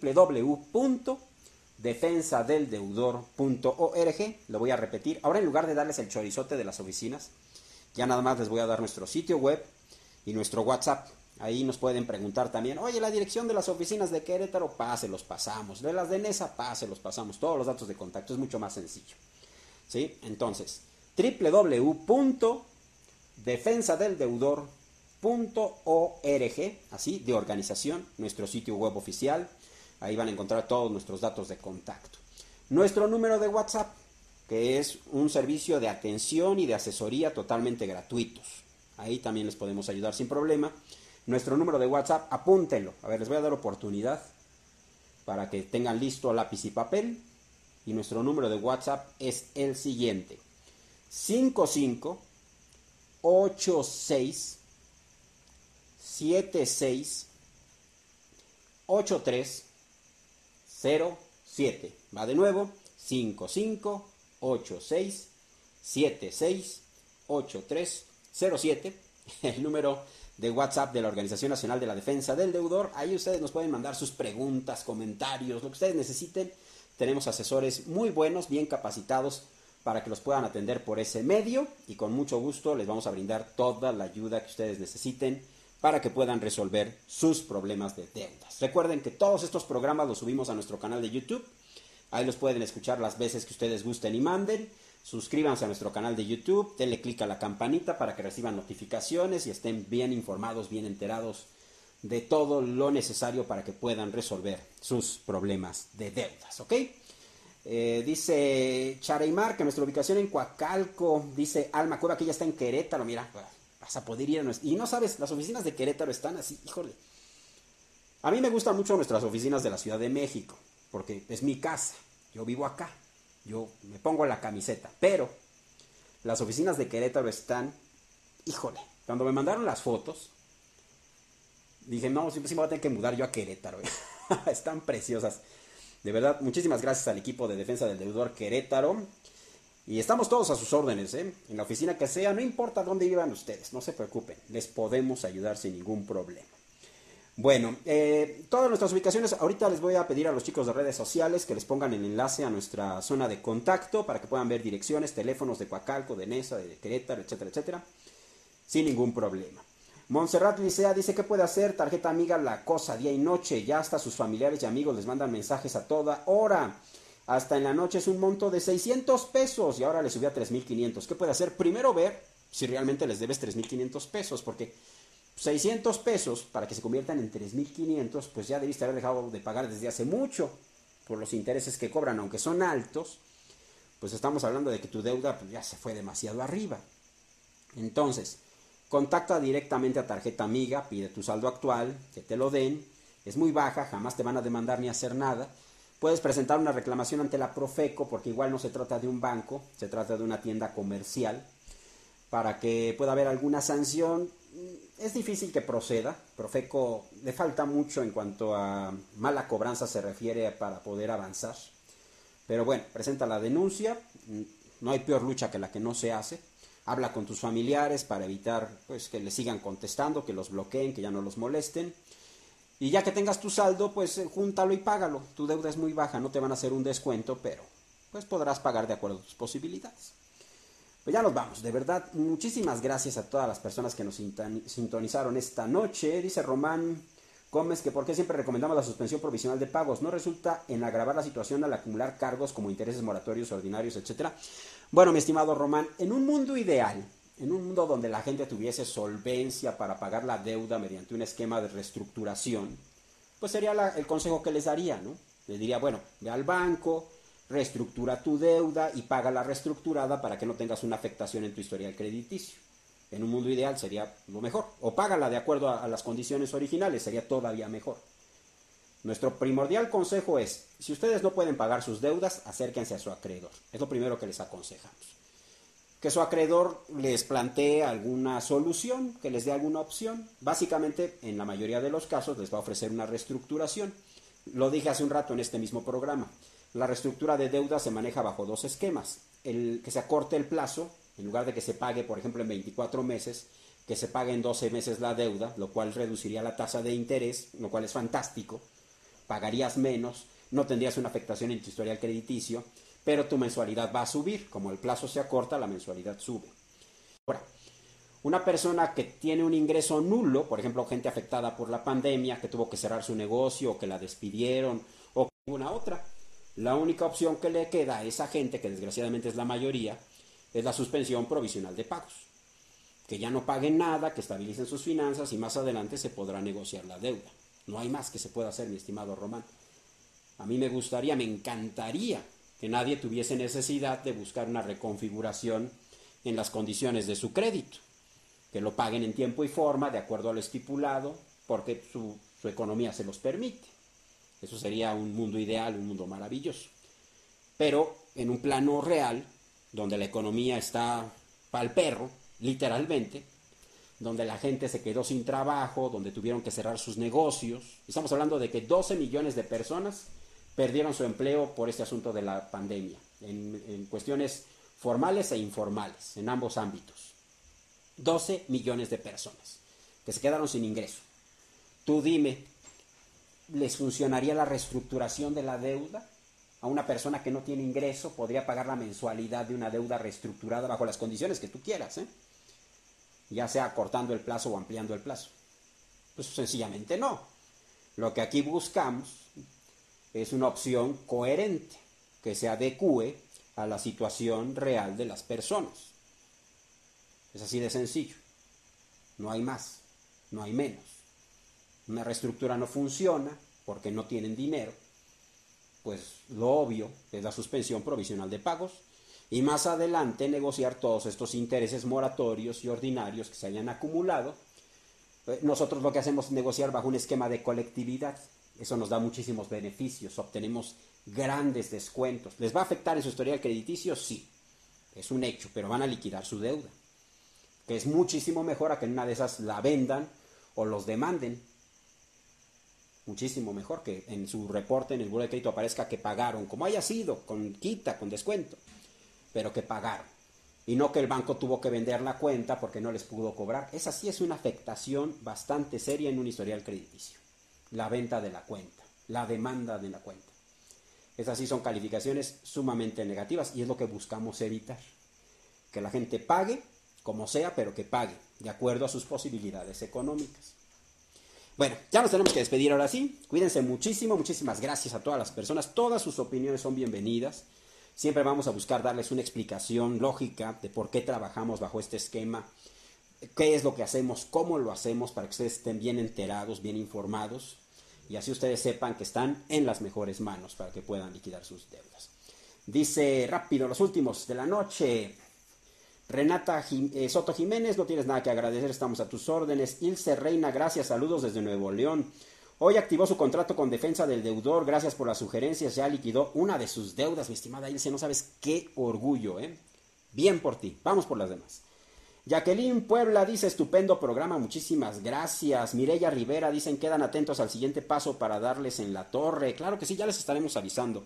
S1: www.defensadeldeudor.org. Lo voy a repetir. Ahora, en lugar de darles el chorizote de las oficinas, ya nada más les voy a dar nuestro sitio web y nuestro WhatsApp. Ahí nos pueden preguntar también, oye, la dirección de las oficinas de Querétaro, se los pasamos. De las de Nesa, se los pasamos. Todos los datos de contacto, es mucho más sencillo. ¿Sí? Entonces, www.defensadeldeudor.org, así, de organización, nuestro sitio web oficial. Ahí van a encontrar todos nuestros datos de contacto. Nuestro número de WhatsApp, que es un servicio de atención y de asesoría totalmente gratuitos. Ahí también les podemos ayudar sin problema. Nuestro número de WhatsApp, apúntenlo. A ver, les voy a dar oportunidad para que tengan listo lápiz y papel. Y nuestro número de WhatsApp es el siguiente: 55 86 76 83 07. Va de nuevo: 55 86 76 83 07, el número de WhatsApp de la Organización Nacional de la Defensa del Deudor. Ahí ustedes nos pueden mandar sus preguntas, comentarios, lo que ustedes necesiten. Tenemos asesores muy buenos, bien capacitados para que los puedan atender por ese medio, y con mucho gusto les vamos a brindar toda la ayuda que ustedes necesiten para que puedan resolver sus problemas de deudas. Recuerden que todos estos programas los subimos a nuestro canal de YouTube. Ahí los pueden escuchar las veces que ustedes gusten y manden. Suscríbanse a nuestro canal de YouTube, denle clic a la campanita para que reciban notificaciones y estén bien informados, bien enterados de todo lo necesario para que puedan resolver sus problemas de deudas, ¿ok? Dice Chareymar que nuestra ubicación en Coacalco. Dice Alma Cueva que ya está en Querétaro. Mira, vas a poder ir a y no sabes, las oficinas de Querétaro están así, híjole. A mí me gustan mucho nuestras oficinas de la Ciudad de México, porque es mi casa, yo vivo acá. Yo me pongo la camiseta, pero las oficinas de Querétaro están, híjole, cuando me mandaron las fotos, Dije, no, sí me voy a tener que mudar yo a Querétaro. Están preciosas. De verdad, muchísimas gracias al equipo de defensa del deudor Querétaro. Y estamos todos a sus órdenes, ¿eh? En la oficina que sea, no importa dónde vivan ustedes, no se preocupen, les podemos ayudar sin ningún problema. Bueno, todas nuestras ubicaciones, ahorita les voy a pedir a los chicos de redes sociales que les pongan el enlace a nuestra zona de contacto para que puedan ver direcciones, teléfonos de Coacalco, de Nesa, de Querétaro, etcétera, etcétera, sin ningún problema. Montserrat Licea dice que puede hacer tarjeta amiga la cosa día y noche, ya hasta sus familiares y amigos les mandan mensajes a toda hora. Hasta en la noche es un monto de 600 pesos y ahora le subió a 3,500. ¿Qué puede hacer? Primero ver si realmente les debes 3,500 pesos, porque 600 pesos para que se conviertan en 3,500, pues ya debiste haber dejado de pagar desde hace mucho por los intereses que cobran, aunque son altos, pues estamos hablando de que tu deuda pues ya se fue demasiado arriba. Entonces, contacta directamente a Tarjeta Amiga, pide tu saldo actual, que te lo den, es muy baja, jamás te van a demandar ni hacer nada. Puedes presentar una reclamación ante la Profeco, porque igual no se trata de un banco, se trata de una tienda comercial, para que pueda haber alguna sanción. Es difícil que proceda, Profeco le falta mucho en cuanto a mala cobranza se refiere para poder avanzar. Pero bueno, presenta la denuncia, no hay peor lucha que la que no se hace. Habla con tus familiares para evitar pues que le sigan contestando, que los bloqueen, que ya no los molesten. Y ya que tengas tu saldo, pues júntalo y págalo. Tu deuda es muy baja, no te van a hacer un descuento, pero pues podrás pagar de acuerdo a tus posibilidades. Pues ya nos vamos, de verdad, muchísimas gracias a todas las personas que nos sintonizaron esta noche. Dice Román Gómez que por qué siempre recomendamos la suspensión provisional de pagos. ¿No resulta en agravar la situación al acumular cargos como intereses moratorios, ordinarios, etcétera? Bueno, mi estimado Román, en un mundo ideal, en un mundo donde la gente tuviese solvencia para pagar la deuda mediante un esquema de reestructuración, pues sería el consejo que les daría, ¿no? Les diría, bueno, ve al banco, reestructura tu deuda y paga la reestructurada para que no tengas una afectación en tu historial crediticio. En un mundo ideal sería lo mejor. O págala de acuerdo a las condiciones originales, sería todavía mejor. Nuestro primordial consejo es, si ustedes no pueden pagar sus deudas, acérquense a su acreedor. Es lo primero que les aconsejamos. Que su acreedor les plantee alguna solución, que les dé alguna opción. Básicamente, en la mayoría de los casos, les va a ofrecer una reestructuración. Lo dije hace un rato en este mismo programa. La reestructura de deuda se maneja bajo dos esquemas. El que se acorte el plazo, en lugar de que se pague, por ejemplo, en 24 meses, que se pague en 12 meses la deuda, lo cual reduciría la tasa de interés, lo cual es fantástico. Pagarías menos, no tendrías una afectación en tu historial crediticio, pero tu mensualidad va a subir. Como el plazo se acorta, la mensualidad sube. Ahora, una persona que tiene un ingreso nulo, por ejemplo, gente afectada por la pandemia, que tuvo que cerrar su negocio, o que la despidieron, o ninguna otra, la única opción que le queda a esa gente, que desgraciadamente es la mayoría, es la suspensión provisional de pagos. Que ya no paguen nada, que estabilicen sus finanzas y más adelante se podrá negociar la deuda. No hay más que se pueda hacer, mi estimado Román. A mí me gustaría, me encantaría que nadie tuviese necesidad de buscar una reconfiguración en las condiciones de su crédito. Que lo paguen en tiempo y forma, de acuerdo a lo estipulado, porque su economía se los permite. Eso sería un mundo ideal, un mundo maravilloso. Pero en un plano real, donde la economía está pa'l perro, literalmente, donde la gente se quedó sin trabajo, donde tuvieron que cerrar sus negocios. Estamos hablando de que 12 millones de personas perdieron su empleo por este asunto de la pandemia, en cuestiones formales e informales, en ambos ámbitos. 12 millones de personas que se quedaron sin ingreso. Tú dime, ¿les funcionaría la reestructuración de la deuda? A una persona que no tiene ingreso podría pagar la mensualidad de una deuda reestructurada bajo las condiciones que tú quieras, ya sea cortando el plazo o ampliando el plazo. Pues sencillamente no. Lo que aquí buscamos es una opción coherente, que se adecúe a la situación real de las personas. Es así de sencillo. No hay más, no hay menos. Una reestructura no funciona porque no tienen dinero. Pues lo obvio es la suspensión provisional de pagos y más adelante negociar todos estos intereses moratorios y ordinarios que se hayan acumulado. Nosotros lo que hacemos es negociar bajo un esquema de colectividad. Eso nos da muchísimos beneficios, obtenemos grandes descuentos. ¿Les va a afectar en su historial crediticio? Sí, es un hecho, pero van a liquidar su deuda, que es muchísimo mejor a que en una de esas la vendan o los demanden. muchísimo mejor que en su reporte en el buró de crédito aparezca que pagaron, como haya sido, con quita, con descuento, pero que pagaron. Y no que el banco tuvo que vender la cuenta porque no les pudo cobrar. Esa sí es una afectación bastante seria en un historial crediticio. La venta de la cuenta, la demanda de la cuenta. Esas sí son calificaciones sumamente negativas y es lo que buscamos evitar. Que la gente pague, como sea, pero que pague, de acuerdo a sus posibilidades económicas. Bueno, ya nos tenemos que despedir ahora sí. Cuídense muchísimo, muchísimas gracias a todas las personas. Todas sus opiniones son bienvenidas. Siempre vamos a buscar darles una explicación lógica de por qué trabajamos bajo este esquema, qué es lo que hacemos, cómo lo hacemos, para que ustedes estén bien enterados, bien informados, y así ustedes sepan que están en las mejores manos para que puedan liquidar sus deudas. Dice rápido, los últimos de la noche. Renata Soto Jiménez, no tienes nada que agradecer, estamos a tus órdenes. Ilse Reina, gracias, saludos desde Nuevo León. Hoy activó su contrato con defensa del deudor, gracias por las sugerencias, ya liquidó una de sus deudas, mi estimada Ilse, no sabes qué orgullo, ¿eh? Bien por ti, vamos por las demás. Jacqueline Puebla dice, estupendo programa, muchísimas gracias. Mireya Rivera dicen, quedan atentos al siguiente paso para darles en la torre. Claro que sí, ya les estaremos avisando.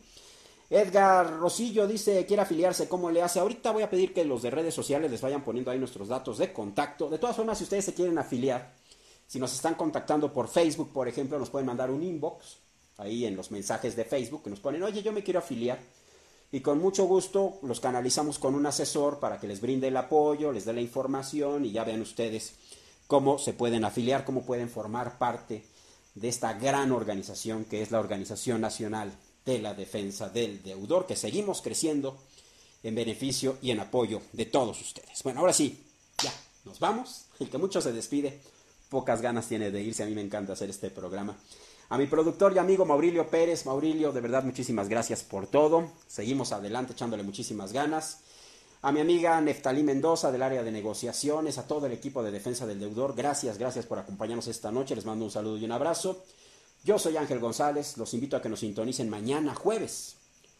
S1: Edgar Rosillo dice, quiere afiliarse, ¿cómo le hace? Ahorita voy a pedir que los de redes sociales les vayan poniendo ahí nuestros datos de contacto. De todas formas, si ustedes se quieren afiliar, si nos están contactando por Facebook, por ejemplo, nos pueden mandar un inbox, ahí en los mensajes de Facebook, que nos ponen, oye, yo me quiero afiliar. Y con mucho gusto los canalizamos con un asesor para que les brinde el apoyo, les dé la información y ya vean ustedes cómo se pueden afiliar, cómo pueden formar parte de esta gran organización que es la Organización Nacional de la Defensa del Deudor, que seguimos creciendo en beneficio y en apoyo de todos ustedes. Bueno, ahora sí, ya, nos vamos. El que mucho se despide, pocas ganas tiene de irse. A mí me encanta hacer este programa. A mi productor y amigo Maurilio Pérez. Maurilio, de verdad, muchísimas gracias por todo. Seguimos adelante echándole muchísimas ganas. A mi amiga Neftalí Mendoza del área de negociaciones, a todo el equipo de defensa del deudor, gracias por acompañarnos esta noche. Les mando un saludo y un abrazo. Yo soy Ángel González, los invito a que nos sintonicen mañana, jueves,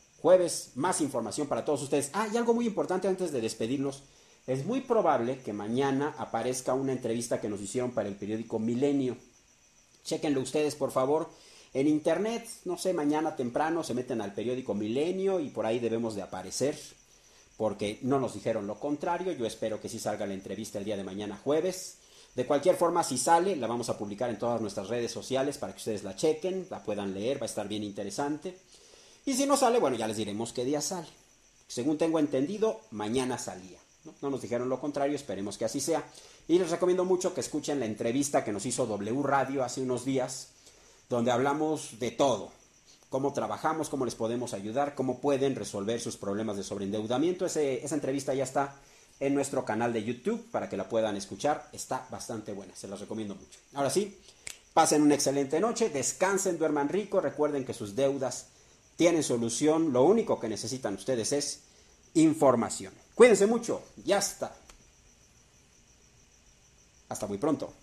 S1: más información para todos ustedes. Y algo muy importante antes de despedirnos, es muy probable que mañana aparezca una entrevista que nos hicieron para el periódico Milenio. Chéquenlo ustedes, por favor, en internet, no sé, mañana temprano se meten al periódico Milenio y por ahí debemos de aparecer, porque no nos dijeron lo contrario. Yo espero que sí salga la entrevista el día de mañana, jueves. De cualquier forma, si sale, la vamos a publicar en todas nuestras redes sociales para que ustedes la chequen, la puedan leer, va a estar bien interesante. Y si no sale, bueno, ya les diremos qué día sale. Según tengo entendido, mañana salía. No nos dijeron lo contrario, esperemos que así sea. Y les recomiendo mucho que escuchen la entrevista que nos hizo W Radio hace unos días, donde hablamos de todo. Cómo trabajamos, cómo les podemos ayudar, cómo pueden resolver sus problemas de sobreendeudamiento. Esa entrevista ya está en nuestro canal de YouTube para que la puedan escuchar. Está bastante buena, se las recomiendo mucho. Ahora sí, pasen una excelente noche, descansen, duerman rico. Recuerden que sus deudas tienen solución. Lo único que necesitan ustedes es información. Cuídense mucho y hasta muy pronto.